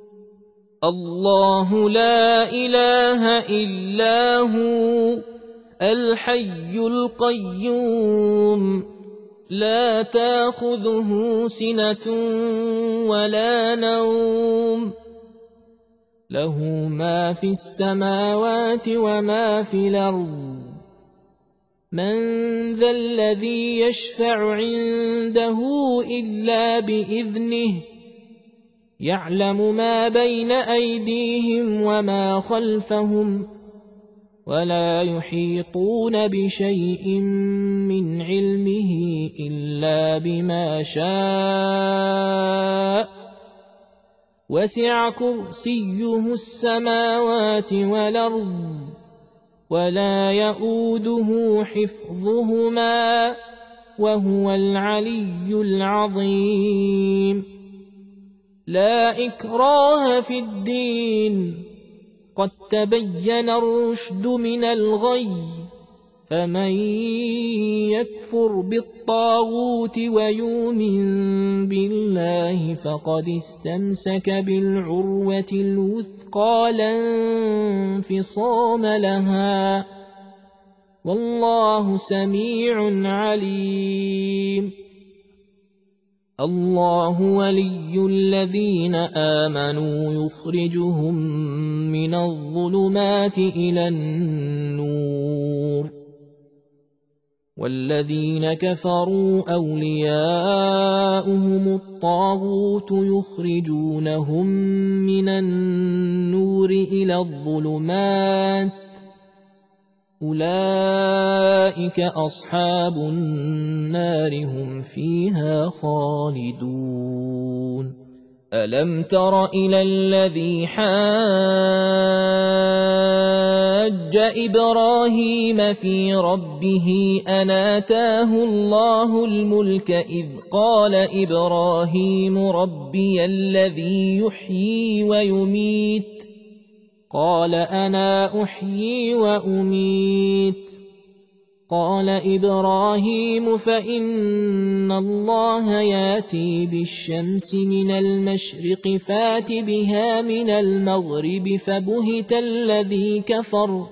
الله لا إله إلا هو الحي القيوم لا تأخذه سنة ولا نوم له ما في السماوات وما في الأرض من ذا الذي يشفع عنده إلا بإذنه يعلم ما بين أيديهم وما خلفهم ولا يحيطون بشيء من علمه إلا بما شاء وسع كرسيه السماوات والأرض ولا يؤوده حفظهما وهو العلي العظيم لا إكراه في الدين قد تبين الرشد من الغي فمن يكفر بالطاغوت ويؤمن بالله فقد استمسك بالعروة الوثقى لا انفصام لها والله سميع عليم الله ولي الذين آمنوا يخرجهم من الظلمات إلى النور والذين كفروا أولياؤهم الطاغوت يخرجونهم من النور إلى الظلمات أولئك أصحاب النار هم فيها خالدون ألم تر إلى الذي حاج إبراهيم في ربه أن آتاه الله الملك إذ قال إبراهيم ربي الذي يحيي ويميت قال أنا أحيي وأميت قال إبراهيم فإن الله ياتي بالشمس من المشرق فات بها من المغرب فبهت الذي كفر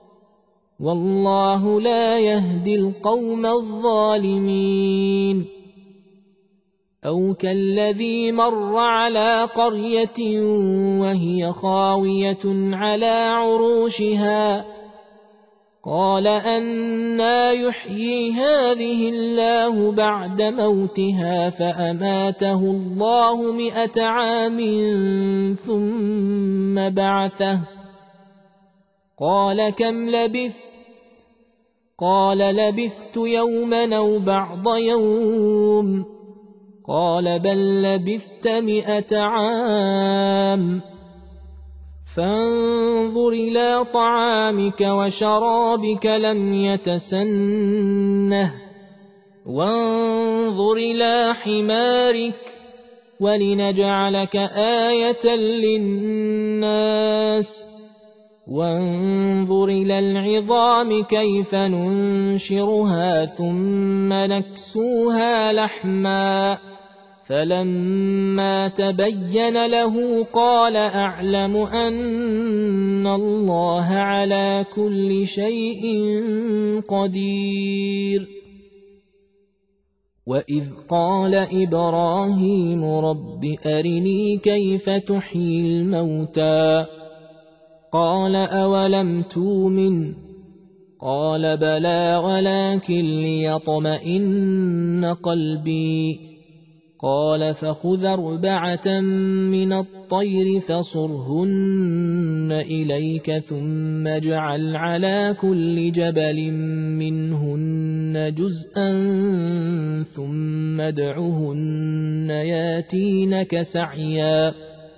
والله لا يهدي القوم الظالمين أو كالذي مر على قرية وهي خاوية على عروشها قال أنى يحيي هذه الله بعد موتها فأماته الله 100 عام ثم بعثه قال كم لبثت قال لبثت يوما أو بعض يوم قال بل لبثت 100 عام فانظر إلى طعامك وشرابك لم يتسنه وانظر إلى حمارك ولنجعلك آية للناس وانظر إلى العظام كيف ننشرها ثم نكسوها لحما فلما تبين له قال أعلم أن الله على كل شيء قدير. وإذ قال إبراهيم رب أرني كيف تحيي الموتى قال أولم تؤمن قال بلى ولكن ليطمئن قلبي قال فخذ 4 من الطير فصرهن إليك ثم اجعل على كل جبل منهن جزءا ثم ادعهن ياتينك سعيا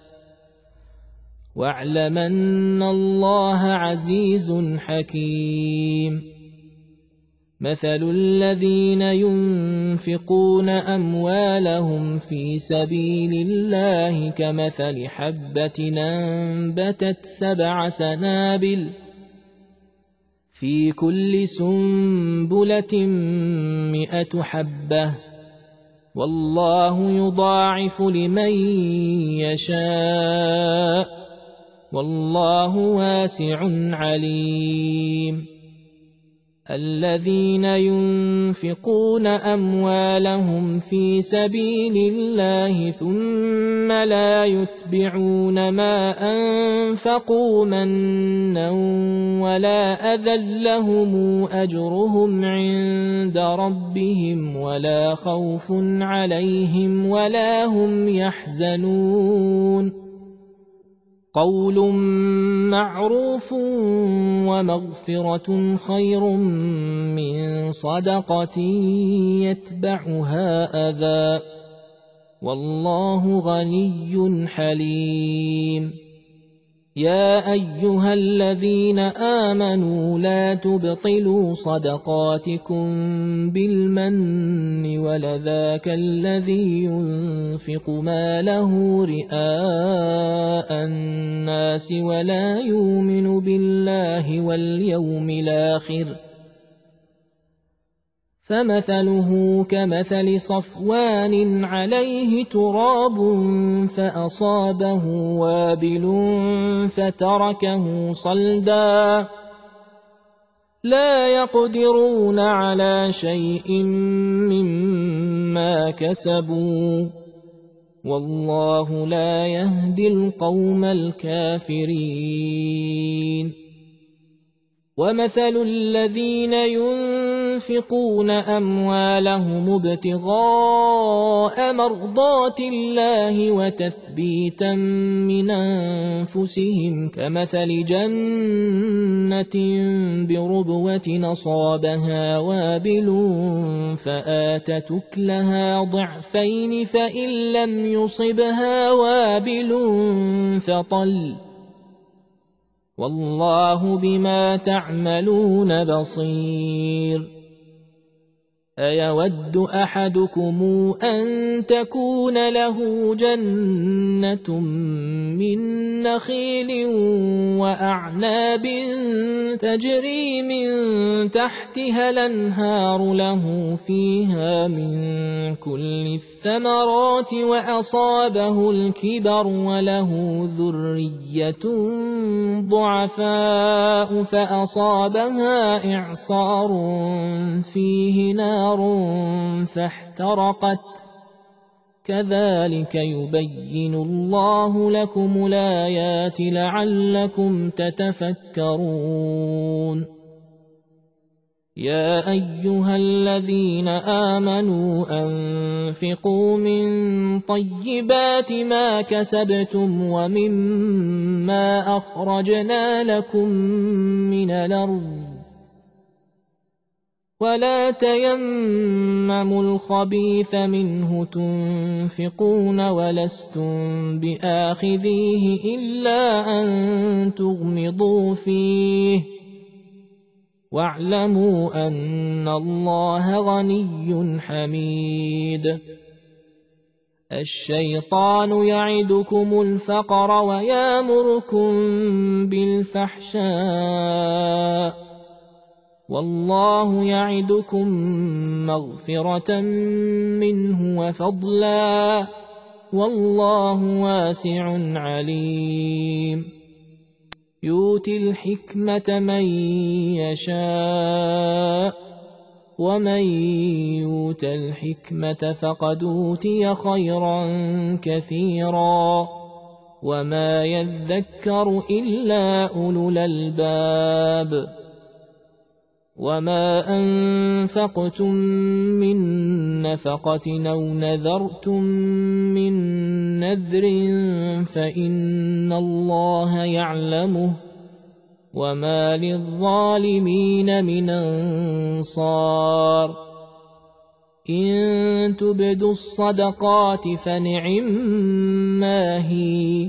واعلم أن الله عزيز حكيم. مثل الذين ينفقون أموالهم في سبيل الله كمثل حبة أنبتت 7 سنابل في كل سنبلة 100 حبة والله يضاعف لمن يشاء والله واسع عليم. الذين ينفقون أموالهم في سبيل الله ثم لا يتبعون ما أنفقوا منا ولا أذى لهم أجرهم عند ربهم ولا خوف عليهم ولا هم يحزنون. قول معروف ومغفرة خير من صدقة يتبعها أذى والله غني حليم. يا أيها الذين آمنوا لا تبطلوا صدقاتكم بالمن ولذا كالذي ينفق ماله رئاء الناس ولا يؤمن بالله واليوم الآخر فمثله كمثل صفوان عليه تراب فأصابه وابل فتركه صلدا لا يقدرون على شيء مما كسبوا والله لا يهدي القوم الكافرين. ومثل الذين ينفقون أموالهم ابتغاء مرضات الله وتثبيتا من أنفسهم كمثل جنة بربوة أصابها وابل فآتت أكلها ضعفين فإن لم يصبها وابل فطل والله بما تعملون بصير. أيود أحدكم أن تكون له جنة من نخيل وأعناب تجري من تحتها الأنهار له فيها من كل الثمرات وأصابه الكبر وله ذرية ضعفاء فأصابها إعصار فيه نار فاحترقت كذلك يبين الله لكم الآيات لعلكم تتفكرون. يا أيها الذين آمنوا أنفقوا من طيبات ما كسبتم ومما أخرجنا لكم من الأرض ولا تيمموا الخبيث منه تنفقون ولستم بآخذيه إلا أن تغمضوا فيه واعلموا أن الله غني حميد. الشيطان يعدكم الفقر ويأمركم بالفحشاء والله يعدكم مغفرة منه وفضلا والله واسع عليم يؤتي الحكمة من يشاء ومن يؤت الحكمة فقد أوتي خيرا كثيرا وما يذكر إلا أولو الألباب وما أنفقتم من نفقة أو نذرتم من نذر فإن الله يعلمه وما للظالمين من أنصار إن تبدوا الصدقات فنعما هي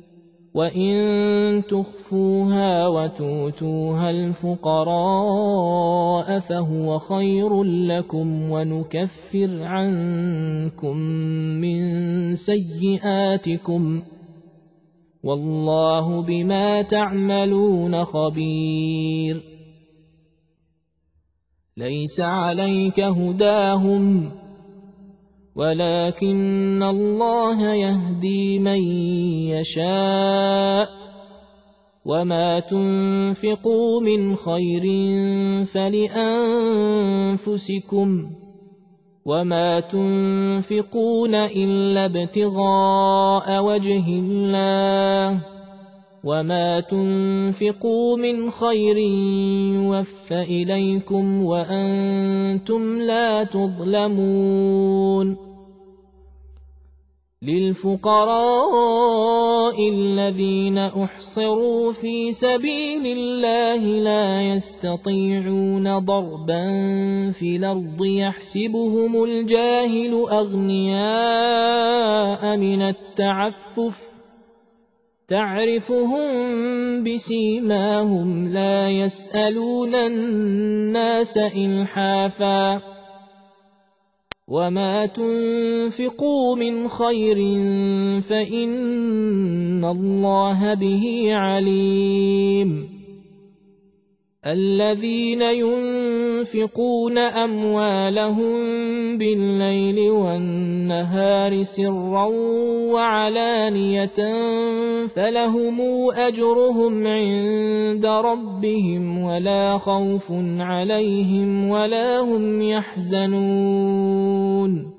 وإن تخفوها وتؤتوها الفقراء فهو خير لكم ونكفر عنكم من سيئاتكم والله بما تعملون خبير ليس عليك هداهم ولكن الله يهدي من يشاء وما تنفقوا من خير فلأنفسكم وما تنفقون إلا ابتغاء وجه الله وما تنفقوا من خير يوفى إليكم وأنتم لا تظلمون للفقراء الذين أحصروا في سبيل الله لا يستطيعون ضربا في الأرض يحسبهم الجاهل أغنياء من التعفف تعرفهم بسيماهم لا يسألون الناس إلحافا وما تنفقوا من خير فإن الله به عليم الذين ينفقون أموالهم بالليل والنهار سرا وعلانية فلهم أجرهم عند ربهم ولا خوف عليهم ولا هم يحزنون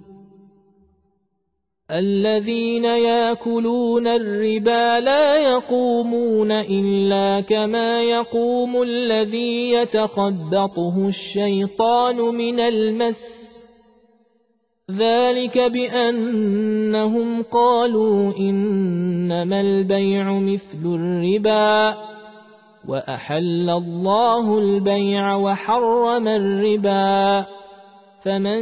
الذين يأكلون الربا لا يقومون إلا كما يقوم الذي يتخبطه الشيطان من المس ذلك بأنهم قالوا إنما البيع مثل الربا وأحل الله البيع وحرم الربا فمن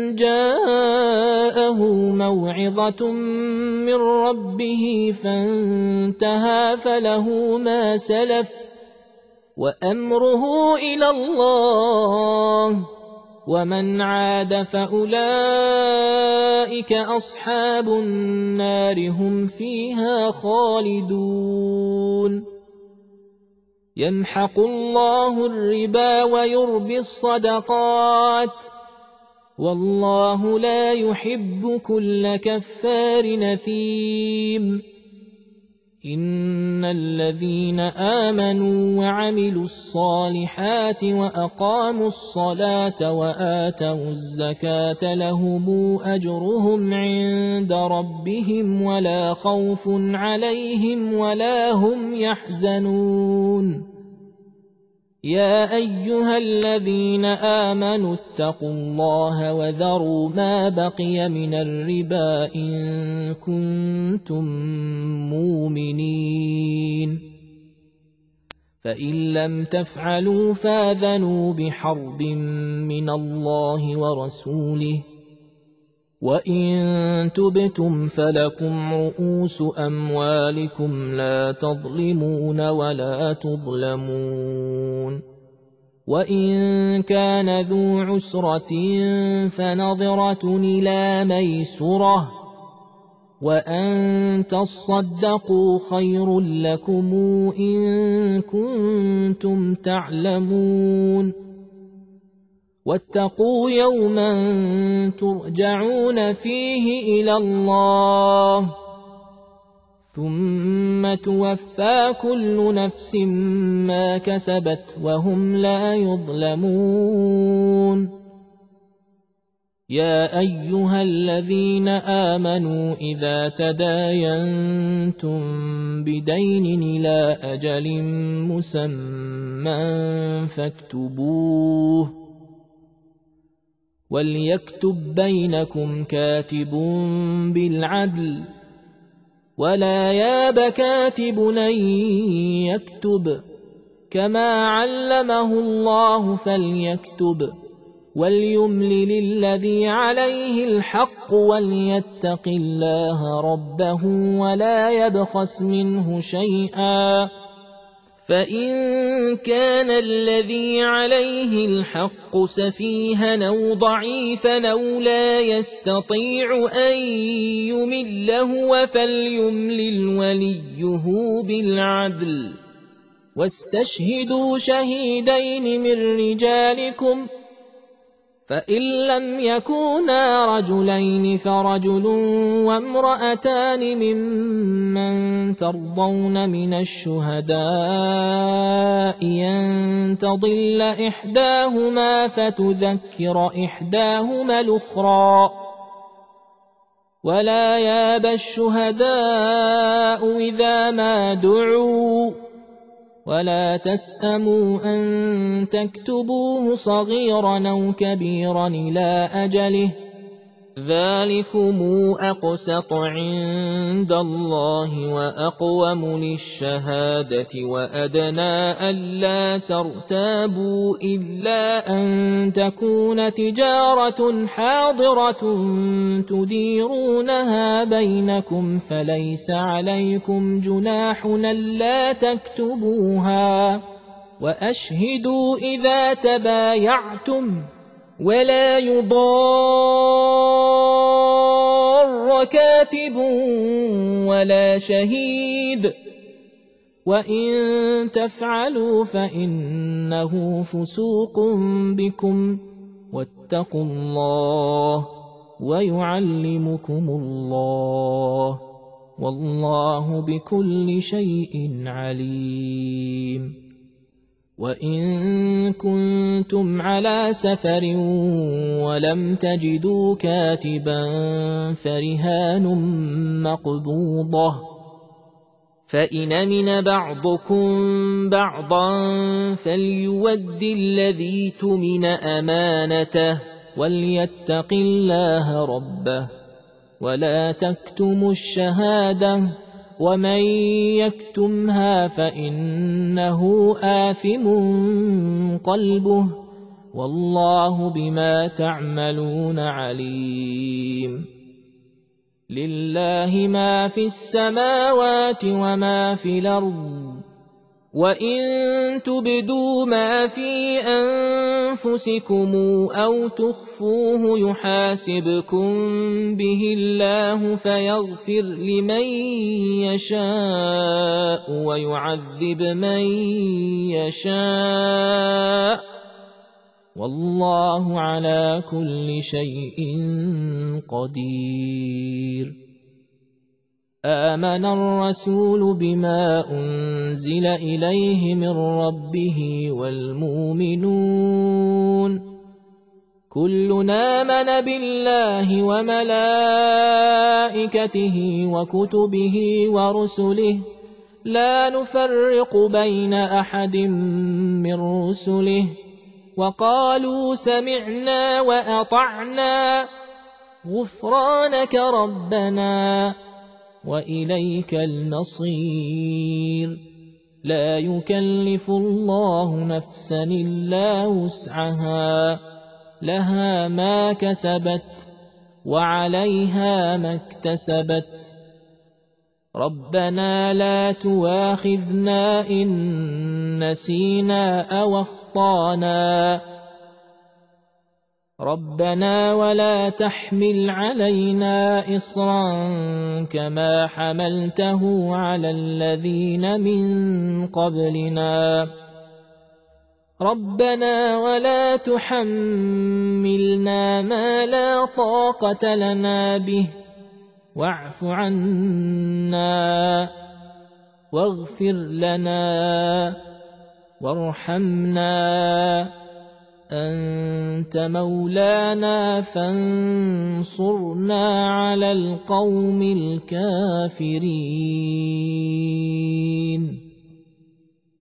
جاءه موعظة من ربه فانتهى فله ما سلف وأمره إلى الله ومن عاد فأولئك أصحاب النار هم فيها خالدون يمحق الله الربا ويربي الصدقات والله لا يحب كل كفار نثيم إن الذين آمنوا وعملوا الصالحات وأقاموا الصلاة وآتوا الزكاة لهم أجرهم عند ربهم ولا خوف عليهم ولا هم يحزنون يا أيها الذين آمنوا اتقوا الله وذروا ما بقي من الربا إن كنتم مؤمنين فإن لم تفعلوا فاذنوا بحرب من الله ورسوله وإن تبتم فلكم رؤوس أموالكم لا تظلمون ولا تظلمون وإن كان ذو عسرة فنظرة إلى ميسرة وأن تصدقوا خير لكم إن كنتم تعلمون واتقوا يوما ترجعون فيه إلى الله ثم توفى كل نفس ما كسبت وهم لا يظلمون. يا أيها الذين آمنوا إذا تداينتم بدين إلى أجل مسمى فاكتبوه وليكتب بينكم كاتب بالعدل ولا ياب كاتب أن يكتب كما علمه الله فليكتب وليملل الذي عليه الحق وليتق الله ربه ولا يبخس منه شيئا فإن كان الذي عليه الحق سفيها أو ضعيفا أو لا يستطيع أن يمل هو فليملل وليه بالعدل واستشهدوا شهيدين من رجالكم فإن لم يكونا رجلين فرجل وامرأتان ممن ترضون من الشهداء أن تضل إحداهما فتذكر إحداهما الأخرى ولا ياب الشهداء إذا ما دعوا ولا تسأموا أن تكتبوه صغيرا أو كبيرا إلى أجله ذلكم أقسط عند الله وأقوم للشهادة وأدنى ألا ترتابوا إلا أن تكون تجارة حاضرة تديرونها بينكم فليس عليكم جناح ألا تكتبوها وأشهدوا إذا تبايعتم ولا يضار كاتب ولا شهيد وإن تفعلوا فإنه فسوق بكم واتقوا الله ويعلمكم الله والله بكل شيء عليم. وإن كنتم على سفر ولم تجدوا كاتبا فرهان مقبوضة فإن أمن بعضكم بعضا فليؤد الذي اؤتمن أمانته وليتق الله ربه ولا تكتموا الشهادة ومن يكتمها فإنه آثم قلبه والله بما تعملون عليم. لله ما في السماوات وما في الأرض وإن تبدوا ما في أنفسكم أو تخفوه يحاسبكم به الله فيغفر لمن يشاء ويعذب من يشاء والله على كل شيء قدير. آمن الرسول بما أنزل إليه من ربه والمؤمنون كل آمن بالله وملائكته وكتبه ورسله لا نفرق بين أحد من رسله وقالوا سمعنا وأطعنا غفرانك ربنا وإليك المصير. لا يكلف الله نفسا إلا وسعها لها ما كسبت وعليها ما اكتسبت ربنا لا تؤاخذنا إن نسينا أو أخطأنا ربنا ولا تحمل علينا إصرا كما حملته على الذين من قبلنا ربنا ولا تحملنا ما لا طاقة لنا به واعف عنا واغفر لنا وارحمنا أنت مولانا فانصرنا على القوم الكافرين.